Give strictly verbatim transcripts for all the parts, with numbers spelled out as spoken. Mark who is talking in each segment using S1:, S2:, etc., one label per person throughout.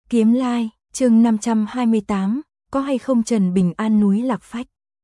S1: Kiếm Lai, chương năm trăm hai mươi tám, có hay không Trần Bình An núi Lạc Phách.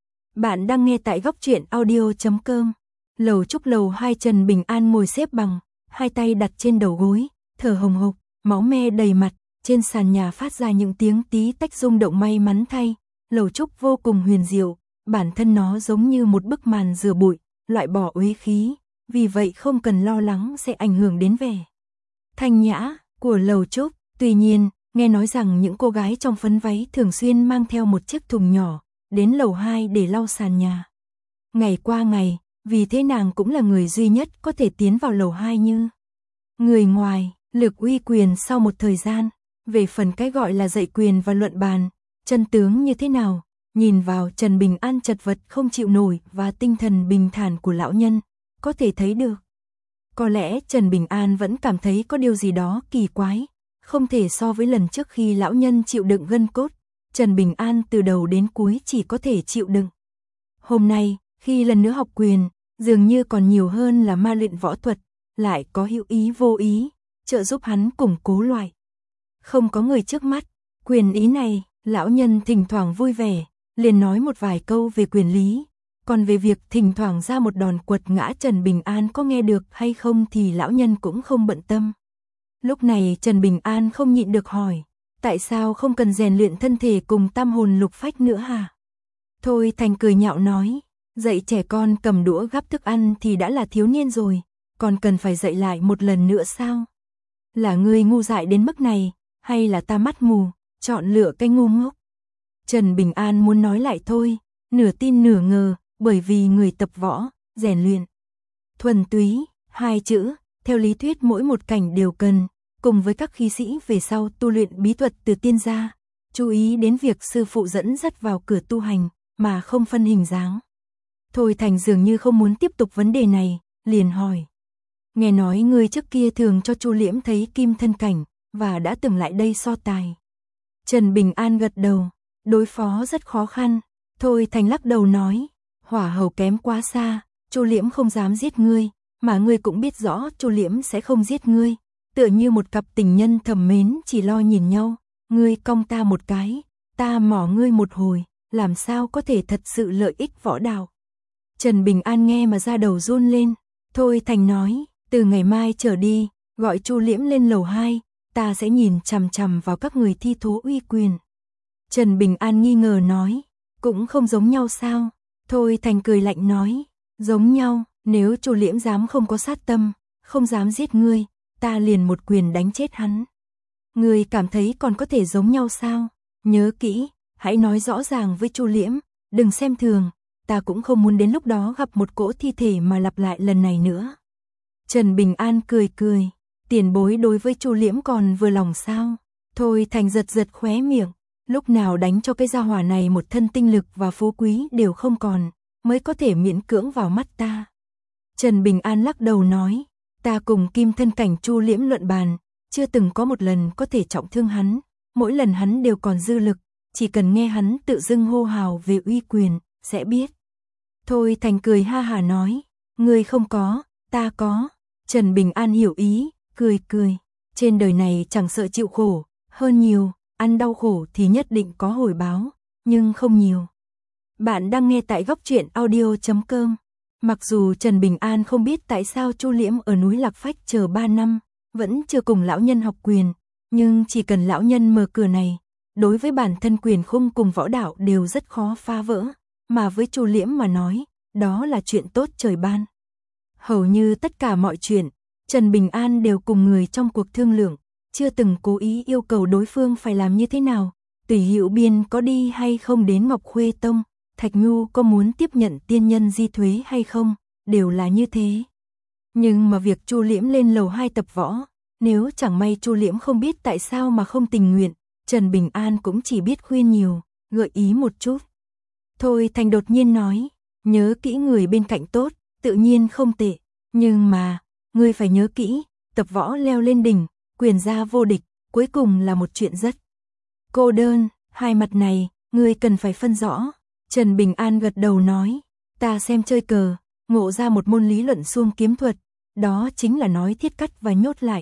S1: Bạn đang nghe tại góc truyện audio chấm com. Lầu trúc lầu hai, Trần Bình An ngồi xếp bằng, hai tay đặt trên đầu gối, thở hồng hộc, máu me đầy mặt, trên sàn nhà phát ra những tiếng tí tách rung động. May mắn thay, lầu trúc vô cùng huyền diệu, bản thân nó giống như một bức màn rửa bụi, loại bỏ uế khí, vì vậy không cần lo lắng sẽ ảnh hưởng đến vẻ thanh nhã của lầu trúc. Tuy nhiên, nghe nói rằng những cô gái trong phấn váy thường xuyên mang theo một chiếc thùng nhỏ đến lầu hai để lau sàn nhà. Ngày qua ngày, vì thế nàng cũng là người duy nhất có thể tiến vào lầu hai như người ngoài, lực uy quyền. Sau một thời gian, về phần cái gọi là dạy quyền và luận bàn, chân tướng như thế nào, nhìn vào Trần Bình An chật vật không chịu nổi và tinh thần bình thản của lão nhân, có thể thấy được. Có lẽ Trần Bình An vẫn cảm thấy có điều gì đó kỳ quái, không thể so với lần trước khi lão nhân chịu đựng gân cốt. Trần Bình An từ đầu đến cuối chỉ có thể chịu đựng. Hôm nay, khi lần nữa học quyền, dường như còn nhiều hơn là ma luyện võ thuật, lại có hữu ý vô ý, trợ giúp hắn củng cố loại. Không có người trước mắt, quyền ý này, lão nhân thỉnh thoảng vui vẻ, liền nói một vài câu về quyền lý. Còn về việc thỉnh thoảng ra một đòn quật ngã Trần Bình An có nghe được hay không thì lão nhân cũng không bận tâm. Lúc này Trần Bình An không nhịn được hỏi, tại sao không cần rèn luyện thân thể cùng tam hồn lục phách nữa hả? Thôi Thành cười nhạo nói, dạy trẻ con cầm đũa gắp thức ăn thì đã là thiếu niên rồi, còn cần phải dạy lại một lần nữa sao? Là ngươi ngu dại đến mức này, hay là ta mắt mù, chọn lựa cái ngu ngốc? Trần Bình An muốn nói lại thôi, nửa tin nửa ngờ, bởi vì người tập võ, rèn luyện thuần túy, hai chữ, theo lý thuyết mỗi một cảnh đều cần, cùng với các khí sĩ về sau tu luyện bí thuật từ tiên gia, chú ý đến việc sư phụ dẫn dắt vào cửa tu hành, mà không phân hình dáng. Thôi Thành dường như không muốn tiếp tục vấn đề này, liền hỏi. Nghe nói ngươi trước kia thường cho Chu Liễm thấy kim thân cảnh, và đã từng lại đây so tài. Trần Bình An gật đầu, đối phó rất khó khăn. Thôi Thành lắc đầu nói, hỏa hầu kém quá xa, Chu Liễm không dám giết ngươi, mà ngươi cũng biết rõ Chu Liễm sẽ không giết ngươi. Tựa như một cặp tình nhân thầm mến chỉ lo nhìn nhau, ngươi cong ta một cái, ta mỏ ngươi một hồi, làm sao có thể thật sự lợi ích võ đạo. Trần Bình An nghe mà da đầu run lên. Thôi Thành nói, từ ngày mai trở đi, gọi Chu Liễm lên lầu hai, ta sẽ nhìn chằm chằm vào các người thi thố uy quyền. Trần Bình An nghi ngờ nói, cũng không giống nhau sao? Thôi Thành cười lạnh nói, giống nhau, nếu Chu Liễm dám không có sát tâm, không dám giết ngươi, ta liền một quyền đánh chết hắn. Ngươi cảm thấy còn có thể giống nhau sao? Nhớ kỹ, hãy nói rõ ràng với Chu Liễm, đừng xem thường, ta cũng không muốn đến lúc đó gặp một cỗ thi thể mà lặp lại lần này nữa. Trần Bình An cười cười, tiền bối đối với Chu Liễm còn vừa lòng sao? Thôi Thành giật giật khóe miệng, lúc nào đánh cho cái gia hỏa này một thân tinh lực và phú quý đều không còn, mới có thể miễn cưỡng vào mắt ta. Trần Bình An lắc đầu nói, ta cùng kim thân cảnh Chu Liễm luận bàn, chưa từng có một lần có thể trọng thương hắn, mỗi lần hắn đều còn dư lực, chỉ cần nghe hắn tự dưng hô hào về uy quyền, sẽ biết. Thôi Thành cười ha hà nói, ngươi không có, ta có. Trần Bình An hiểu ý, cười cười, trên đời này chẳng sợ chịu khổ, hơn nhiều, ăn đau khổ thì nhất định có hồi báo, nhưng không nhiều. Bạn đang nghe tại góc truyện audio chấm com. Mặc dù Trần Bình An không biết tại sao Chu Liễm ở núi Lạc Phách chờ ba năm, vẫn chưa cùng lão nhân học quyền, nhưng chỉ cần lão nhân mở cửa này, đối với bản thân quyền khung cùng võ đạo đều rất khó phá vỡ, mà với Chu Liễm mà nói, đó là chuyện tốt trời ban. Hầu như tất cả mọi chuyện, Trần Bình An đều cùng người trong cuộc thương lượng, chưa từng cố ý yêu cầu đối phương phải làm như thế nào. Tùy Hữu Biên có đi hay không đến Ngọc Khuê Tông, Thạch Nhu có muốn tiếp nhận tiên nhân di thuế hay không, đều là như thế. Nhưng mà việc Chu Liễm lên lầu hai tập võ, nếu chẳng may Chu Liễm không biết tại sao mà không tình nguyện, Trần Bình An cũng chỉ biết khuyên nhiều, gợi ý một chút. Thôi Thành đột nhiên nói, nhớ kỹ người bên cạnh tốt, tự nhiên không tệ, nhưng mà, ngươi phải nhớ kỹ, tập võ leo lên đỉnh, quyền gia vô địch, cuối cùng là một chuyện rất cô đơn, hai mặt này, ngươi cần phải phân rõ. Trần Bình An gật đầu nói, ta xem chơi cờ, ngộ ra một môn lý luận xuông kiếm thuật, đó chính là nói thiết cắt và nhốt lại,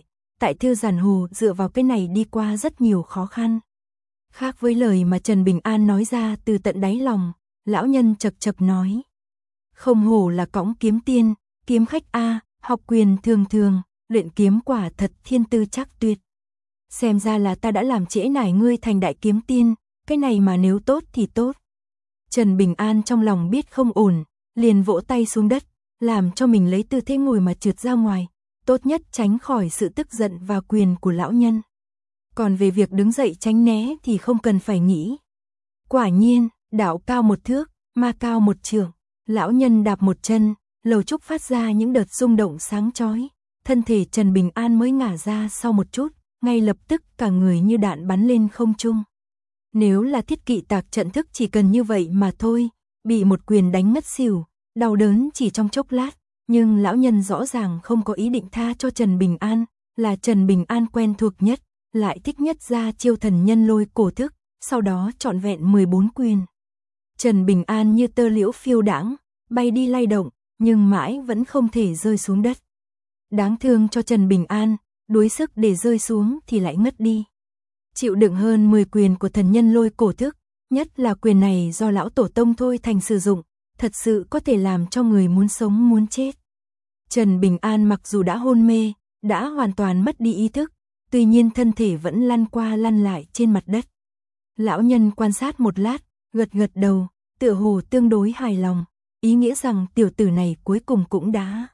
S1: tại Thư Giản Hồ dựa vào cái này đi qua rất nhiều khó khăn. Khác với lời mà Trần Bình An nói ra từ tận đáy lòng, lão nhân chậc chậc nói. Không hổ là cõng kiếm tiên, kiếm khách a, học quyền thường thường, luyện kiếm quả thật thiên tư chắc tuyệt. Xem ra là ta đã làm trễ nải ngươi thành đại kiếm tiên, cái này mà nếu tốt thì tốt. Trần Bình An trong lòng biết không ổn, liền vỗ tay xuống đất, làm cho mình lấy tư thế ngồi mà trượt ra ngoài, tốt nhất tránh khỏi sự tức giận và quyền của lão nhân. Còn về việc đứng dậy tránh né thì không cần phải nghĩ. Quả nhiên, đạo cao một thước, ma cao một trượng, lão nhân đạp một chân, lầu trúc phát ra những đợt rung động sáng chói, thân thể Trần Bình An mới ngả ra sau một chút, ngay lập tức cả người như đạn bắn lên không trung. Nếu là thiết kỵ tạc trận thức chỉ cần như vậy mà thôi, bị một quyền đánh ngất xỉu, đau đớn chỉ trong chốc lát, nhưng lão nhân rõ ràng không có ý định tha cho Trần Bình An, là Trần Bình An quen thuộc nhất, lại thích nhất ra chiêu thần nhân lôi cổ thức, sau đó trọn vẹn mười bốn quyền. Trần Bình An như tơ liễu phiêu đãng, bay đi lay động, nhưng mãi vẫn không thể rơi xuống đất. Đáng thương cho Trần Bình An, đuối sức để rơi xuống thì lại ngất đi. Chịu đựng hơn mười quyền của thần nhân lôi cổ thức, nhất là quyền này do lão tổ tông Thôi Thành sử dụng, thật sự có thể làm cho người muốn sống muốn chết. Trần Bình An mặc dù đã hôn mê, đã hoàn toàn mất đi ý thức, tuy nhiên thân thể vẫn lăn qua lăn lại trên mặt đất. Lão nhân quan sát một lát, gật gật đầu, tựa hồ tương đối hài lòng, ý nghĩa rằng tiểu tử này cuối cùng cũng đã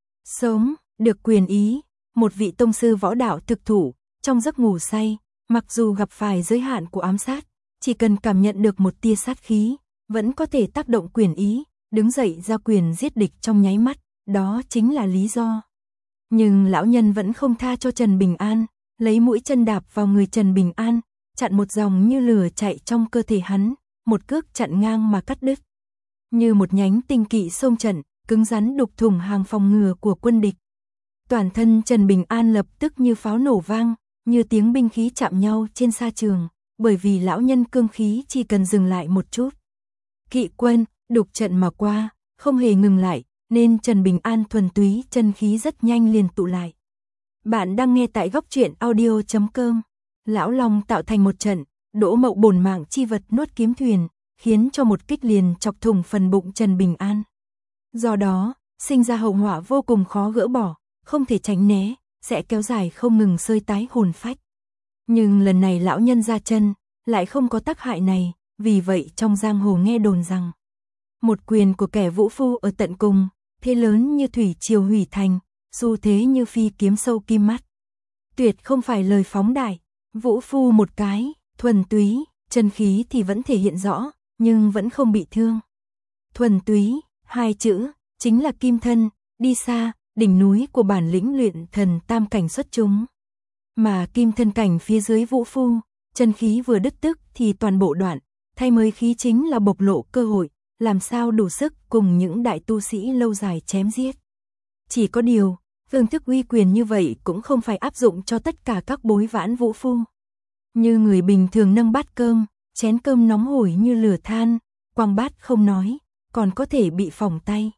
S1: sống, được quyền ý, một vị tông sư võ đạo thực thủ, trong giấc ngủ say, mặc dù gặp phải giới hạn của ám sát, chỉ cần cảm nhận được một tia sát khí, vẫn có thể tác động quyền ý, đứng dậy ra quyền giết địch trong nháy mắt, đó chính là lý do. Nhưng lão nhân vẫn không tha cho Trần Bình An, lấy mũi chân đạp vào người Trần Bình An, chặn một dòng như lửa chạy trong cơ thể hắn, một cước chặn ngang mà cắt đứt. Như một nhánh tinh kỵ xông trận, cứng rắn đục thủng hàng phòng ngừa của quân địch. Toàn thân Trần Bình An lập tức như pháo nổ vang, như tiếng binh khí chạm nhau trên sa trường, bởi vì lão nhân cương khí chỉ cần dừng lại một chút. Kỵ quân, đục trận mà qua, không hề ngừng lại, nên Trần Bình An thuần túy chân khí rất nhanh liền tụ lại. Bạn đang nghe tại góc truyện audio chấm com. Lão Long tạo thành một trận, Đỗ Mậu bổn mạng chi vật nuốt kiếm thuyền, khiến cho một kích liền chọc thủng phần bụng Trần Bình An. Do đó, sinh ra hậu họa vô cùng khó gỡ bỏ, không thể tránh né, sẽ kéo dài không ngừng sơi tái hồn phách. Nhưng lần này lão nhân ra chân, lại không có tác hại này, vì vậy trong giang hồ nghe đồn rằng một quyền của kẻ vũ phu ở tận cùng, thế lớn như thủy triều hủy thành, xu thế như phi kiếm sâu kim mắt. Tuyệt không phải lời phóng đại, vũ phu một cái, thuần túy, chân khí thì vẫn thể hiện rõ, nhưng vẫn không bị thương. Thuần túy, hai chữ, chính là kim thân, đi xa, đỉnh núi của bản lĩnh luyện thần tam cảnh xuất chúng. Mà kim thân cảnh phía dưới vũ phu, chân khí vừa đứt tức thì toàn bộ đoạn, thay mới khí chính là bộc lộ cơ hội, làm sao đủ sức cùng những đại tu sĩ lâu dài chém giết. Chỉ có điều, phương thức uy quyền như vậy cũng không phải áp dụng cho tất cả các bối vãn vũ phu. Như người bình thường nâng bát cơm, chén cơm nóng hổi như lửa than, quăng bát không nói, còn có thể bị phỏng tay.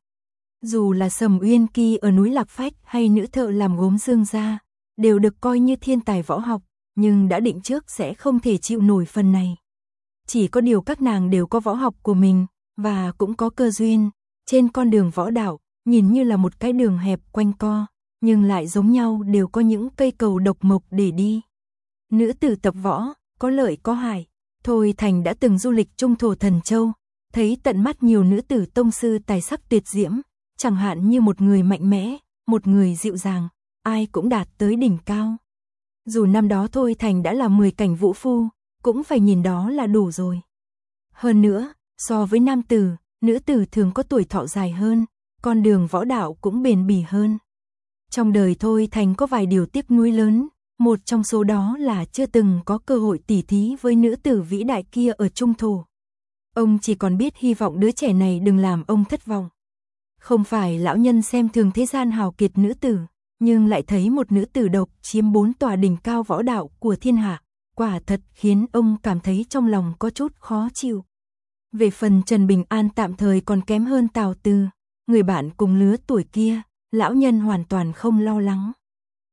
S1: Dù là Sầm Uyên Kỳ ở núi Lạc Phách hay nữ thợ làm gốm Dương gia, đều được coi như thiên tài võ học, nhưng đã định trước sẽ không thể chịu nổi phần này. Chỉ có điều các nàng đều có võ học của mình, và cũng có cơ duyên, trên con đường võ đạo, nhìn như là một cái đường hẹp quanh co, nhưng lại giống nhau đều có những cây cầu độc mộc để đi. Nữ tử tập võ, có lợi có hại. Thôi Thành đã từng du lịch Trung Thổ Thần Châu, thấy tận mắt nhiều nữ tử tông sư tài sắc tuyệt diễm, chẳng hạn như một người mạnh mẽ, một người dịu dàng, ai cũng đạt tới đỉnh cao. Dù năm đó Thôi Thành đã là mười cảnh vũ phu, cũng phải nhìn đó là đủ rồi. Hơn nữa, so với nam tử, nữ tử thường có tuổi thọ dài hơn, con đường võ đạo cũng bền bỉ hơn. Trong đời Thôi Thành có vài điều tiếc nuối lớn, một trong số đó là chưa từng có cơ hội tỉ thí với nữ tử vĩ đại kia ở Trung Thổ. Ông chỉ còn biết hy vọng đứa trẻ này đừng làm ông thất vọng. Không phải lão nhân xem thường thế gian hào kiệt nữ tử, nhưng lại thấy một nữ tử độc chiếm bốn tòa đỉnh cao võ đạo của thiên hạ, quả thật khiến ông cảm thấy trong lòng có chút khó chịu. Về phần Trần Bình An tạm thời còn kém hơn Tào Từ, người bạn cùng lứa tuổi kia, lão nhân hoàn toàn không lo lắng.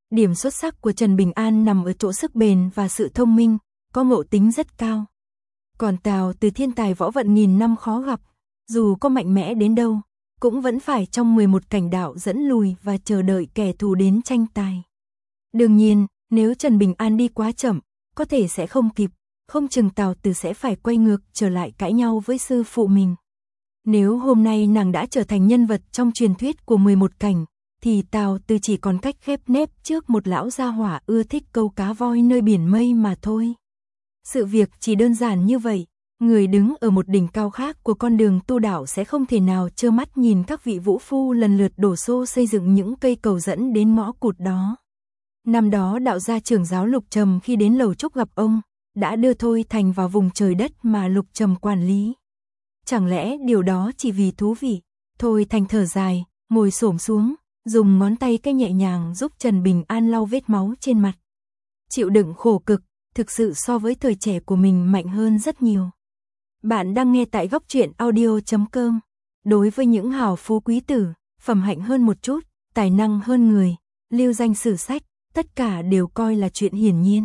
S1: Điểm xuất sắc của Trần Bình An nằm ở chỗ sức bền và sự thông minh, có ngộ tính rất cao. Còn Tào Từ thiên tài võ vận nghìn năm khó gặp, dù có mạnh mẽ đến đâu, cũng vẫn phải trong mười một cảnh đạo dẫn lùi và chờ đợi kẻ thù đến tranh tài. Đương nhiên, nếu Trần Bình An đi quá chậm, có thể sẽ không kịp, không chừng Tào Từ sẽ phải quay ngược trở lại cãi nhau với sư phụ mình. Nếu hôm nay nàng đã trở thành nhân vật trong truyền thuyết của mười một cảnh, thì Tào Từ chỉ còn cách khép nép trước một lão gia hỏa ưa thích câu cá voi nơi biển mây mà thôi. Sự việc chỉ đơn giản như vậy, người đứng ở một đỉnh cao khác của con đường tu đạo sẽ không thể nào trơ mắt nhìn các vị vũ phu lần lượt đổ xô xây dựng những cây cầu dẫn đến ngõ cụt đó. Năm đó đạo gia trưởng giáo Lục Trầm khi đến Lầu Trúc gặp ông, đã đưa Thôi Thành vào vùng trời đất mà Lục Trầm quản lý. Chẳng lẽ điều đó chỉ vì thú vị? Thôi Thành thở dài, ngồi xổm xuống, dùng ngón tay cái nhẹ nhàng giúp Trần Bình An lau vết máu trên mặt. Chịu đựng khổ cực, thực sự so với thời trẻ của mình mạnh hơn rất nhiều. Bạn đang nghe tại góc truyện audio chấm com. Đối với những hào phú quý tử, phẩm hạnh hơn một chút, tài năng hơn người, lưu danh sử sách, tất cả đều coi là chuyện hiển nhiên.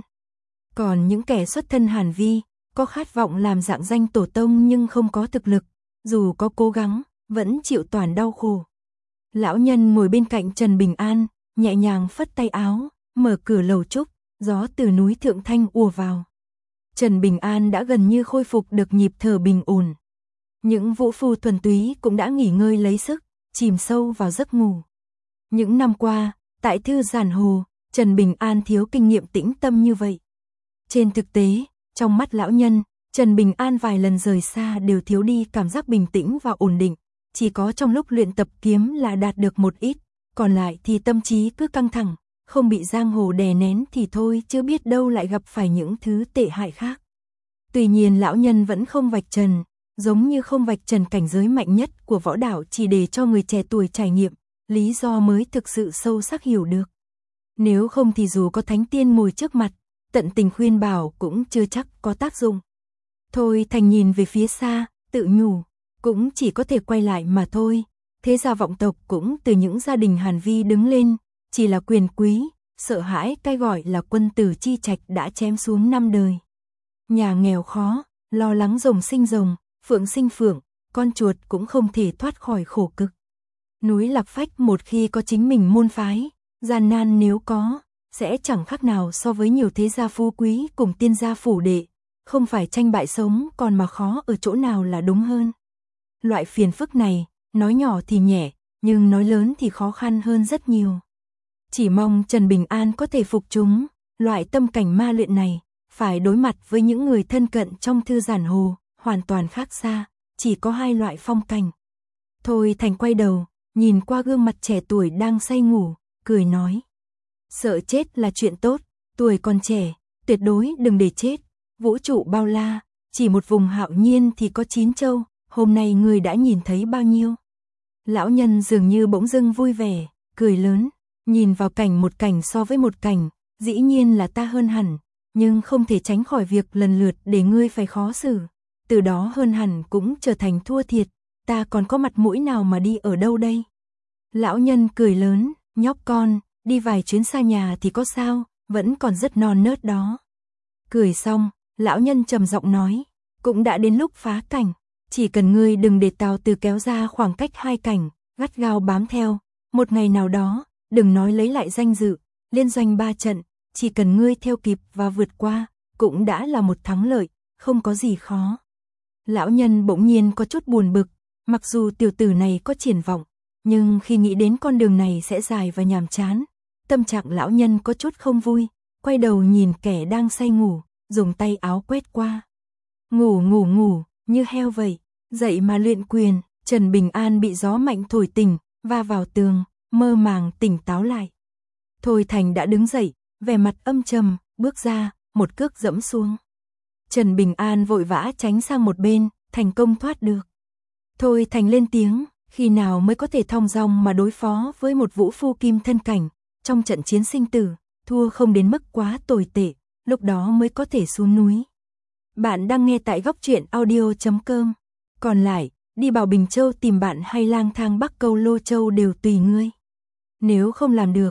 S1: Còn những kẻ xuất thân Hàn Vi, có khát vọng làm dạng danh tổ tông nhưng không có thực lực, dù có cố gắng, vẫn chịu toàn đau khổ. Lão nhân ngồi bên cạnh Trần Bình An, nhẹ nhàng phất tay áo, mở cửa lầu trúc, gió từ núi Thượng Thanh ùa vào. Trần Bình An đã gần như khôi phục được nhịp thở bình ổn. Những vũ phu thuần túy cũng đã nghỉ ngơi lấy sức, chìm sâu vào giấc ngủ. Những năm qua, tại Thư Giản Hồ, Trần Bình An thiếu kinh nghiệm tĩnh tâm như vậy. Trên thực tế, trong mắt lão nhân, Trần Bình An vài lần rời xa đều thiếu đi cảm giác bình tĩnh và ổn định. Chỉ có trong lúc luyện tập kiếm là đạt được một ít, còn lại thì tâm trí cứ căng thẳng, không bị giang hồ đè nén thì thôi, chưa biết đâu lại gặp phải những thứ tệ hại khác. Tuy nhiên lão nhân vẫn không vạch trần, giống như không vạch trần cảnh giới mạnh nhất của võ đạo chỉ để cho người trẻ tuổi trải nghiệm, lý do mới thực sự sâu sắc hiểu được. Nếu không thì dù có thánh tiên ngồi trước mặt, tận tình khuyên bảo cũng chưa chắc có tác dụng. Thôi Thành nhìn về phía xa, tự nhủ, cũng chỉ có thể quay lại mà thôi. Thế gia vọng tộc cũng từ những gia đình Hàn Vi đứng lên, chỉ là quyền quý, sợ hãi cái gọi là quân tử chi trạch đã chém xuống năm đời. Nhà nghèo khó, lo lắng rồng sinh rồng, phượng sinh phượng, con chuột cũng không thể thoát khỏi khổ cực. Núi Lạc Phách một khi có chính mình môn phái, gian nan nếu có, sẽ chẳng khác nào so với nhiều thế gia phú quý cùng tiên gia phủ đệ, không phải tranh bại sống còn mà khó ở chỗ nào là đúng hơn. Loại phiền phức này, nói nhỏ thì nhẹ, nhưng nói lớn thì khó khăn hơn rất nhiều. Chỉ mong Trần Bình An có thể phục chúng, loại tâm cảnh ma luyện này, phải đối mặt với những người thân cận trong Thư Giản Hồ, hoàn toàn khác xa, chỉ có hai loại phong cảnh. Thôi Thành quay đầu, nhìn qua gương mặt trẻ tuổi đang say ngủ, cười nói. Sợ chết là chuyện tốt, tuổi còn trẻ, tuyệt đối đừng để chết, vũ trụ bao la, chỉ một vùng hạo nhiên thì có chín châu, hôm nay người đã nhìn thấy bao nhiêu. Lão nhân dường như bỗng dưng vui vẻ, cười lớn, nhìn vào cảnh một cảnh so với một cảnh, dĩ nhiên là ta hơn hẳn, nhưng không thể tránh khỏi việc lần lượt để ngươi phải khó xử, từ đó hơn hẳn cũng trở thành thua thiệt, ta còn có mặt mũi nào mà đi ở đâu đây. Lão nhân cười lớn, nhóc con, đi vài chuyến xa nhà thì có sao, vẫn còn rất non nớt đó. Cười xong, lão nhân trầm giọng nói, cũng đã đến lúc phá cảnh, chỉ cần ngươi đừng để Tào Từ kéo ra khoảng cách hai cảnh, gắt gao bám theo, một ngày nào đó, đừng nói lấy lại danh dự, liên doanh ba trận, chỉ cần ngươi theo kịp và vượt qua, cũng đã là một thắng lợi, không có gì khó. Lão nhân bỗng nhiên có chút buồn bực, mặc dù tiểu tử này có triển vọng, nhưng khi nghĩ đến con đường này sẽ dài và nhàm chán, tâm trạng lão nhân có chút không vui, quay đầu nhìn kẻ đang say ngủ, dùng tay áo quét qua. Ngủ ngủ ngủ, như heo vậy, dậy mà luyện quyền. Trần Bình An bị gió mạnh thổi tỉnh, va vào tường, mơ màng tỉnh táo lại. Thôi Thành đã đứng dậy, vẻ mặt âm trầm, bước ra, một cước dẫm xuống. Trần Bình An vội vã tránh sang một bên, thành công thoát được. Thôi Thành lên tiếng, khi nào mới có thể thong dong mà đối phó với một vũ phu kim thân cảnh, trong trận chiến sinh tử, thua không đến mức quá tồi tệ, lúc đó mới có thể xuống núi. Bạn đang nghe tại góc truyện audio chấm com. Còn lại, đi Bảo Bình Châu tìm bạn hay lang thang Bắc Câu Lô Châu đều tùy ngươi. Nếu không làm được,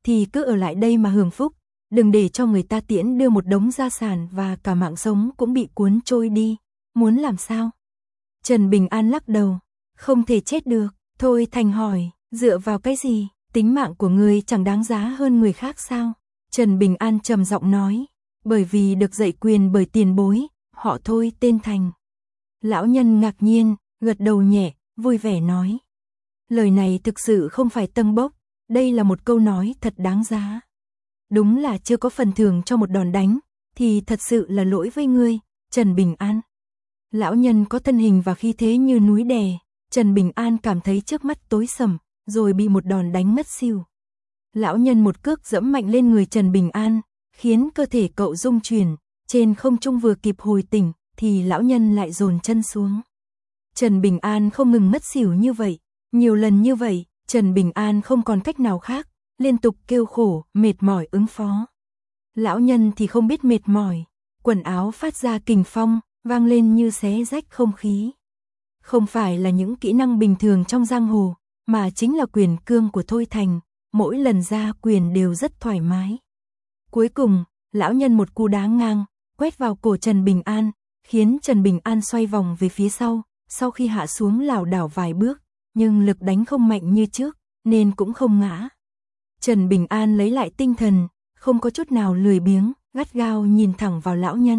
S1: thì cứ ở lại đây mà hưởng phúc, đừng để cho người ta tiễn đưa một đống gia sản và cả mạng sống cũng bị cuốn trôi đi. Muốn làm sao? Trần Bình An lắc đầu, không thể chết được. Thôi Thành hỏi, dựa vào cái gì? Tính mạng của ngươi chẳng đáng giá hơn người khác sao? Trần Bình An trầm giọng nói, bởi vì được dạy quyền bởi tiền bối, họ Thôi tên Thành. Lão nhân ngạc nhiên, gật đầu nhẹ, vui vẻ nói. Lời này thực sự không phải tâng bốc, đây là một câu nói thật đáng giá. Đúng là chưa có phần thưởng cho một đòn đánh, thì thật sự là lỗi với ngươi, Trần Bình An. Lão nhân có thân hình và khí thế như núi đè, Trần Bình An cảm thấy trước mắt tối sầm, rồi bị một đòn đánh mất xỉu. Lão nhân một cước dẫm mạnh lên người Trần Bình An, khiến cơ thể cậu rung chuyển, trên không trung vừa kịp hồi tỉnh, thì lão nhân lại dồn chân xuống. Trần Bình An không ngừng mất xỉu như vậy, nhiều lần như vậy, Trần Bình An không còn cách nào khác, liên tục kêu khổ, mệt mỏi ứng phó. Lão nhân thì không biết mệt mỏi, quần áo phát ra kình phong, vang lên như xé rách không khí. Không phải là những kỹ năng bình thường trong giang hồ, mà chính là quyền cương của Thôi Thành, mỗi lần ra quyền đều rất thoải mái. Cuối cùng, lão nhân một cú đá ngang, quét vào cổ Trần Bình An, khiến Trần Bình An xoay vòng về phía sau, sau khi hạ xuống lảo đảo vài bước, nhưng lực đánh không mạnh như trước, nên cũng không ngã. Trần Bình An lấy lại tinh thần, không có chút nào lười biếng, gắt gao nhìn thẳng vào lão nhân.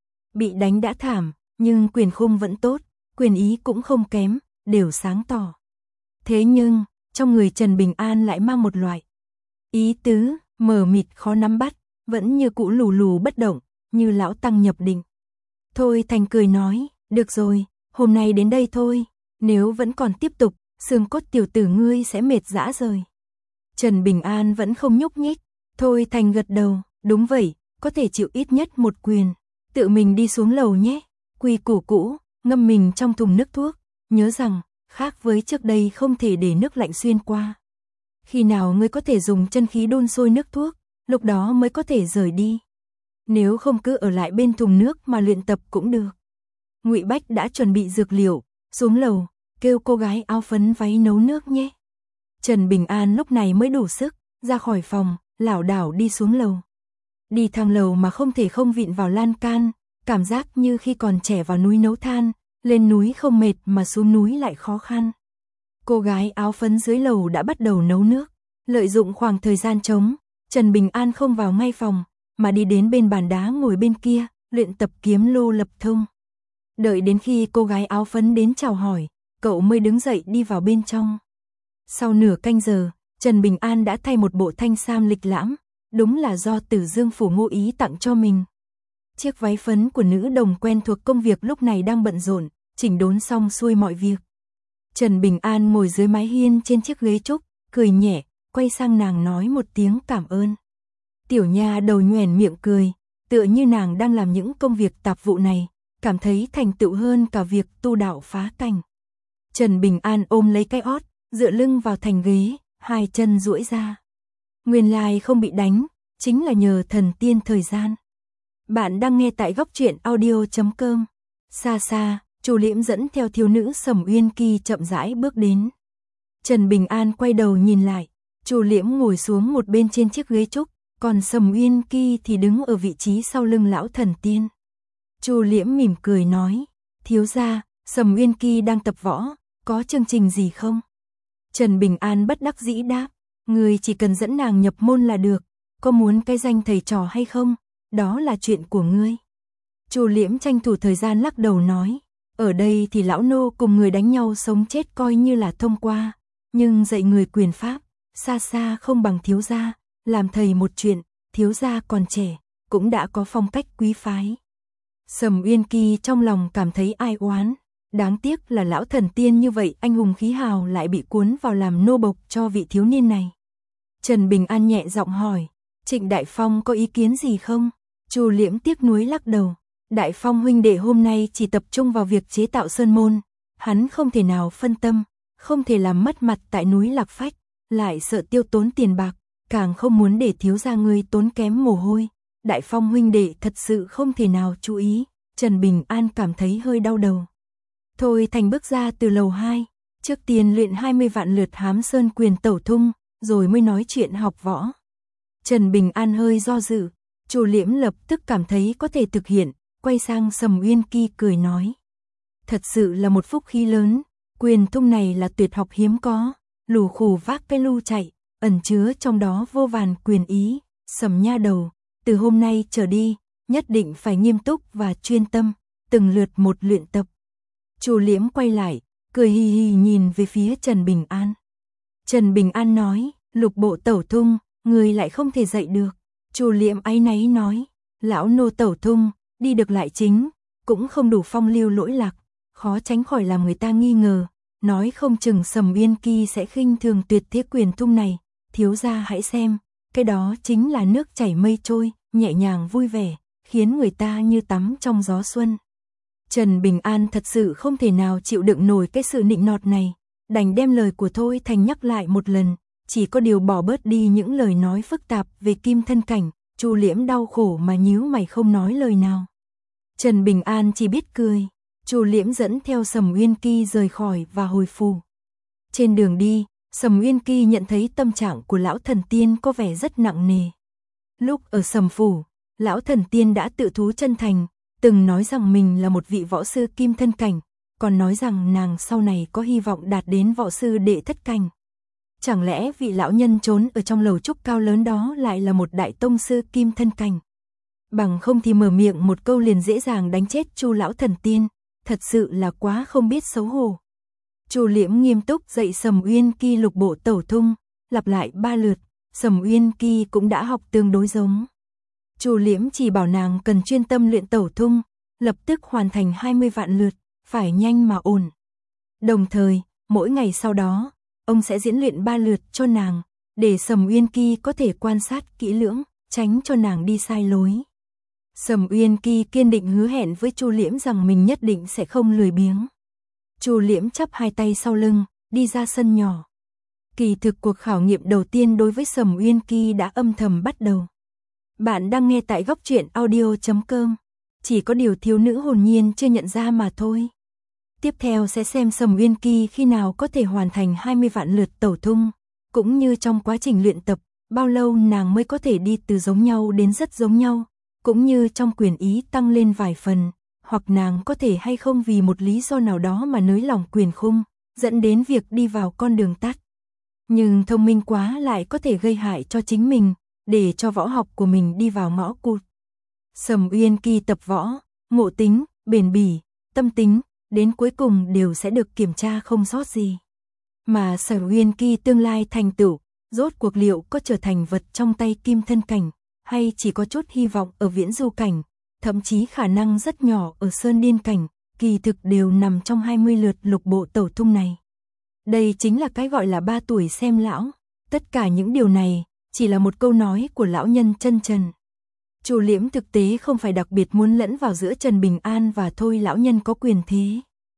S1: Bị đánh đã thảm, nhưng quyền khung vẫn tốt, quyền ý cũng không kém, đều sáng tỏ. Thế nhưng, trong người Trần Bình An lại mang một loại ý tứ, mờ mịt khó nắm bắt, vẫn như cũ lù lù bất động, như lão tăng nhập định. Thôi Thành cười nói, được rồi, hôm nay đến đây thôi, nếu vẫn còn tiếp tục, xương cốt tiểu tử ngươi sẽ mệt rã rời. Trần Bình An vẫn không nhúc nhích, Thôi Thành gật đầu, đúng vậy, có thể chịu ít nhất một quyền, tự mình đi xuống lầu nhé, quy củ cũ, ngâm mình trong thùng nước thuốc, nhớ rằng, khác với trước đây không thể để nước lạnh xuyên qua. Khi nào ngươi có thể dùng chân khí đun sôi nước thuốc, lúc đó mới có thể rời đi. Nếu không cứ ở lại bên thùng nước mà luyện tập cũng được. Ngụy Bách đã chuẩn bị dược liệu, xuống lầu, kêu cô gái áo phấn váy nấu nước nhé. Trần Bình An lúc này mới đủ sức, ra khỏi phòng, lảo đảo đi xuống lầu. Đi thang lầu mà không thể không vịn vào lan can, cảm giác như khi còn trẻ vào núi nấu than, lên núi không mệt mà xuống núi lại khó khăn. Cô gái áo phấn dưới lầu đã bắt đầu nấu nước, lợi dụng khoảng thời gian trống, Trần Bình An không vào ngay phòng, mà đi đến bên bàn đá ngồi bên kia, luyện tập kiếm lô lập thông. Đợi đến khi cô gái áo phấn đến chào hỏi, cậu mới đứng dậy đi vào bên trong. Sau nửa canh giờ, Trần Bình An đã thay một bộ thanh sam lịch lãm, đúng là do Tử Dương Phủ Ngô Ý tặng cho mình. Chiếc váy phấn của nữ đồng quen thuộc công việc lúc này đang bận rộn, chỉnh đốn xong xuôi mọi việc. Trần Bình An ngồi dưới mái hiên trên chiếc ghế trúc, cười nhẹ, quay sang nàng nói một tiếng cảm ơn. Tiểu nha đầu nhoẻn miệng cười, tựa như nàng đang làm những công việc tạp vụ này, cảm thấy thành tựu hơn cả việc tu đạo phá cảnh. Trần Bình An ôm lấy cái ót, dựa lưng vào thành ghế, hai chân duỗi ra. Nguyên lai không bị đánh, chính là nhờ thần tiên thời gian. Bạn đang nghe tại góc truyện audio chấm com. Xa xa, Chu Liễm dẫn theo thiếu nữ Sầm Uyên Kỳ chậm rãi bước đến. Trần Bình An quay đầu nhìn lại, Chu Liễm ngồi xuống một bên trên chiếc ghế trúc, còn Sầm Uyên Kỳ thì đứng ở vị trí sau lưng lão thần tiên. Chu Liễm mỉm cười nói, thiếu gia, Sầm Uyên Kỳ đang tập võ, có chương trình gì không? Trần Bình An bất đắc dĩ đáp, người chỉ cần dẫn nàng nhập môn là được, có muốn cái danh thầy trò hay không, đó là chuyện của ngươi. Chu Liễm tranh thủ thời gian lắc đầu nói, ở đây thì lão nô cùng người đánh nhau sống chết coi như là thông qua, nhưng dạy người quyền pháp, xa xa không bằng thiếu gia, làm thầy một chuyện, thiếu gia còn trẻ, cũng đã có phong cách quý phái. Sầm Uyên Kỳ trong lòng cảm thấy ai oán, đáng tiếc là lão thần tiên như vậy anh hùng khí hào lại bị cuốn vào làm nô bộc cho vị thiếu niên này. Trần Bình An nhẹ giọng hỏi, Trịnh Đại Phong có ý kiến gì không? Chu Liễm tiếc nuối lắc đầu, Đại Phong huynh đệ hôm nay chỉ tập trung vào việc chế tạo sơn môn, hắn không thể nào phân tâm, không thể làm mất mặt tại núi Lạc Phách, lại sợ tiêu tốn tiền bạc, càng không muốn để thiếu gia ngươi tốn kém mồ hôi. Đại Phong huynh đệ thật sự không thể nào chú ý, Trần Bình An cảm thấy hơi đau đầu. Thôi Thành bước ra từ lầu hai, trước tiên luyện hai mươi vạn lượt hám sơn quyền tẩu thung, rồi mới nói chuyện học võ. Trần Bình An hơi do dự, Chu Liễm lập tức cảm thấy có thể thực hiện, quay sang Sầm Uyên Kỳ cười nói. Thật sự là một phúc khí lớn, quyền thung này là tuyệt học hiếm có, lù khù vác cái lu chạy, ẩn chứa trong đó vô vàn quyền ý, Sầm nha đầu, từ hôm nay trở đi, nhất định phải nghiêm túc và chuyên tâm, từng lượt một luyện tập. Chu Liễm quay lại, cười hì hì nhìn về phía Trần Bình An. Trần Bình An nói, lục bộ tẩu thung, người lại không thể dạy được. Chu Liễm áy náy nói, lão nô tẩu thung, đi được lại chính, cũng không đủ phong lưu lỗi lạc, khó tránh khỏi làm người ta nghi ngờ, nói không chừng Sầm Uyên Kỳ sẽ khinh thường tuyệt thế quyền thung này, thiếu gia hãy xem, cái đó chính là nước chảy mây trôi, nhẹ nhàng vui vẻ, khiến người ta như tắm trong gió xuân. Trần Bình An thật sự không thể nào chịu đựng nổi cái sự nịnh nọt này, đành đem lời của Thôi Thành nhắc lại một lần, chỉ có điều bỏ bớt đi những lời nói phức tạp về kim thân cảnh. Chu Liễm đau khổ mà nhíu mày không nói lời nào. Trần Bình An chỉ biết cười. Chu Liễm dẫn theo Sầm Uyên Kỳ rời khỏi và hồi phủ. Trên đường đi, Sầm Uyên Kỳ nhận thấy tâm trạng của lão thần tiên có vẻ rất nặng nề. Lúc ở Sầm phủ, lão thần tiên đã tự thú chân thành, từng nói rằng mình là một vị võ sư kim thân cảnh, còn nói rằng nàng sau này có hy vọng đạt đến võ sư đệ thất cảnh. Chẳng lẽ vị lão nhân trốn ở trong lầu trúc cao lớn đó lại là một đại tông sư kim thân cảnh? Bằng không thì mở miệng một câu liền dễ dàng đánh chết Chu lão thần tiên, thật sự là quá không biết xấu hổ. Chu Liễm nghiêm túc dạy Sầm Uyên Kỳ lục bộ tẩu thung, lặp lại ba lượt, Sầm Uyên Kỳ cũng đã học tương đối giống. Chu Liễm chỉ bảo nàng cần chuyên tâm luyện tẩu thung, lập tức hoàn thành hai mươi vạn lượt, phải nhanh mà ổn. Đồng thời, mỗi ngày sau đó, ông sẽ diễn luyện ba lượt cho nàng, để Sầm Uyên Kỳ có thể quan sát kỹ lưỡng, tránh cho nàng đi sai lối. Sầm Uyên Kỳ kiên định hứa hẹn với Chu Liễm rằng mình nhất định sẽ không lười biếng. Chu Liễm chắp hai tay sau lưng, đi ra sân nhỏ. Kỳ thực cuộc khảo nghiệm đầu tiên đối với Sầm Uyên Kỳ đã âm thầm bắt đầu. Bạn đang nghe tại góc truyện audio chấm com. Chỉ có điều thiếu nữ hồn nhiên chưa nhận ra mà thôi. Tiếp theo sẽ xem Sầm Uyên Kỳ khi nào có thể hoàn thành hai mươi vạn lượt tẩu thung, cũng như trong quá trình luyện tập, bao lâu nàng mới có thể đi từ giống nhau đến rất giống nhau, cũng như trong quyền ý tăng lên vài phần, hoặc nàng có thể hay không vì một lý do nào đó mà nới lỏng quyền khung, dẫn đến việc đi vào con đường tắt. Nhưng thông minh quá lại có thể gây hại cho chính mình, để cho võ học của mình đi vào ngõ cụt. Sầm Uyên Kỳ tập võ, ngộ tính, bền bỉ, tâm tính, đến cuối cùng đều sẽ được kiểm tra không sót gì. Mà Sầm Uyên Kỳ tương lai thành tựu, rốt cuộc liệu có trở thành vật trong tay kim thân cảnh, hay chỉ có chút hy vọng ở viễn du cảnh, thậm chí khả năng rất nhỏ ở sơn điên cảnh, kỳ thực đều nằm trong hai mươi lượt lục bộ tẩu thung này. Đây chính là cái gọi là ba tuổi xem lão, tất cả những điều này chỉ là một câu nói của lão nhân chân trần. Chu Liễm thực tế không phải đặc biệt muốn lẫn vào giữa Trần Bình An và Thôi lão nhân có quyền thế,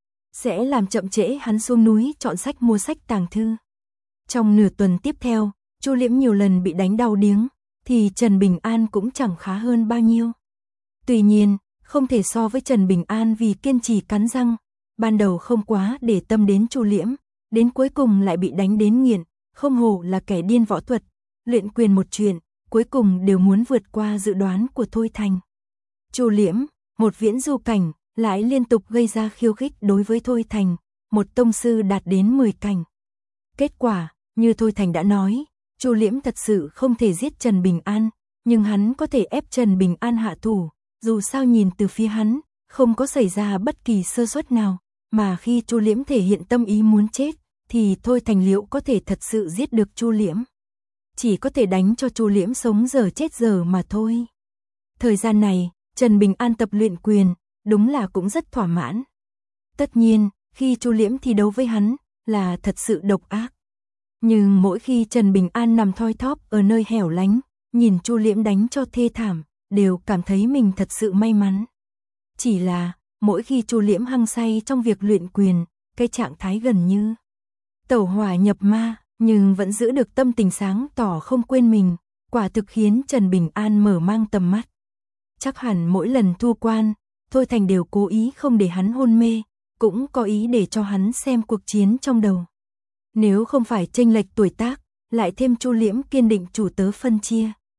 S1: sẽ làm chậm trễ hắn xuống núi chọn sách mua sách tàng thư. Trong nửa tuần tiếp theo, Chu Liễm nhiều lần bị đánh đau điếng, thì Trần Bình An cũng chẳng khá hơn bao nhiêu. Tuy nhiên, không thể so với Trần Bình An vì kiên trì cắn răng, ban đầu không quá để tâm đến Chu Liễm, đến cuối cùng lại bị đánh đến nghiện, không hổ là kẻ điên võ thuật, luyện quyền một chuyện, cuối cùng đều muốn vượt qua dự đoán của Thôi Thành. Chu Liễm, một viễn du cảnh, lại liên tục gây ra khiêu khích đối với Thôi Thành, một tông sư đạt đến mười cảnh. Kết quả, như Thôi Thành đã nói, Chu Liễm thật sự không thể giết Trần Bình An, nhưng hắn có thể ép Trần Bình An hạ thủ, dù sao nhìn từ phía hắn, không có xảy ra bất kỳ sơ suất nào, mà khi Chu Liễm thể hiện tâm ý muốn chết, thì Thôi Thành liệu có thể thật sự giết được Chu Liễm. Chỉ có thể đánh cho Chu Liễm sống giờ chết giờ mà thôi. Thời gian này, Trần Bình An tập luyện quyền, đúng là cũng rất thỏa mãn. Tất nhiên, khi Chu Liễm thi đấu với hắn, là thật sự độc ác. Nhưng mỗi khi Trần Bình An nằm thoi thóp ở nơi hẻo lánh, nhìn Chu Liễm đánh cho thê thảm, đều cảm thấy mình thật sự may mắn. Chỉ là, mỗi khi Chu Liễm hăng say trong việc luyện quyền, cái trạng thái gần như tẩu hỏa nhập ma, nhưng vẫn giữ được tâm tình sáng tỏ không quên mình, quả thực khiến Trần Bình An mở mang tầm mắt. Chắc hẳn mỗi lần thu quan, Thôi Thành đều cố ý không để hắn hôn mê, cũng có ý để cho hắn xem cuộc chiến trong đầu. Nếu không phải chênh lệch tuổi tác, lại thêm Chu Liễm kiên định chủ tớ phân chia,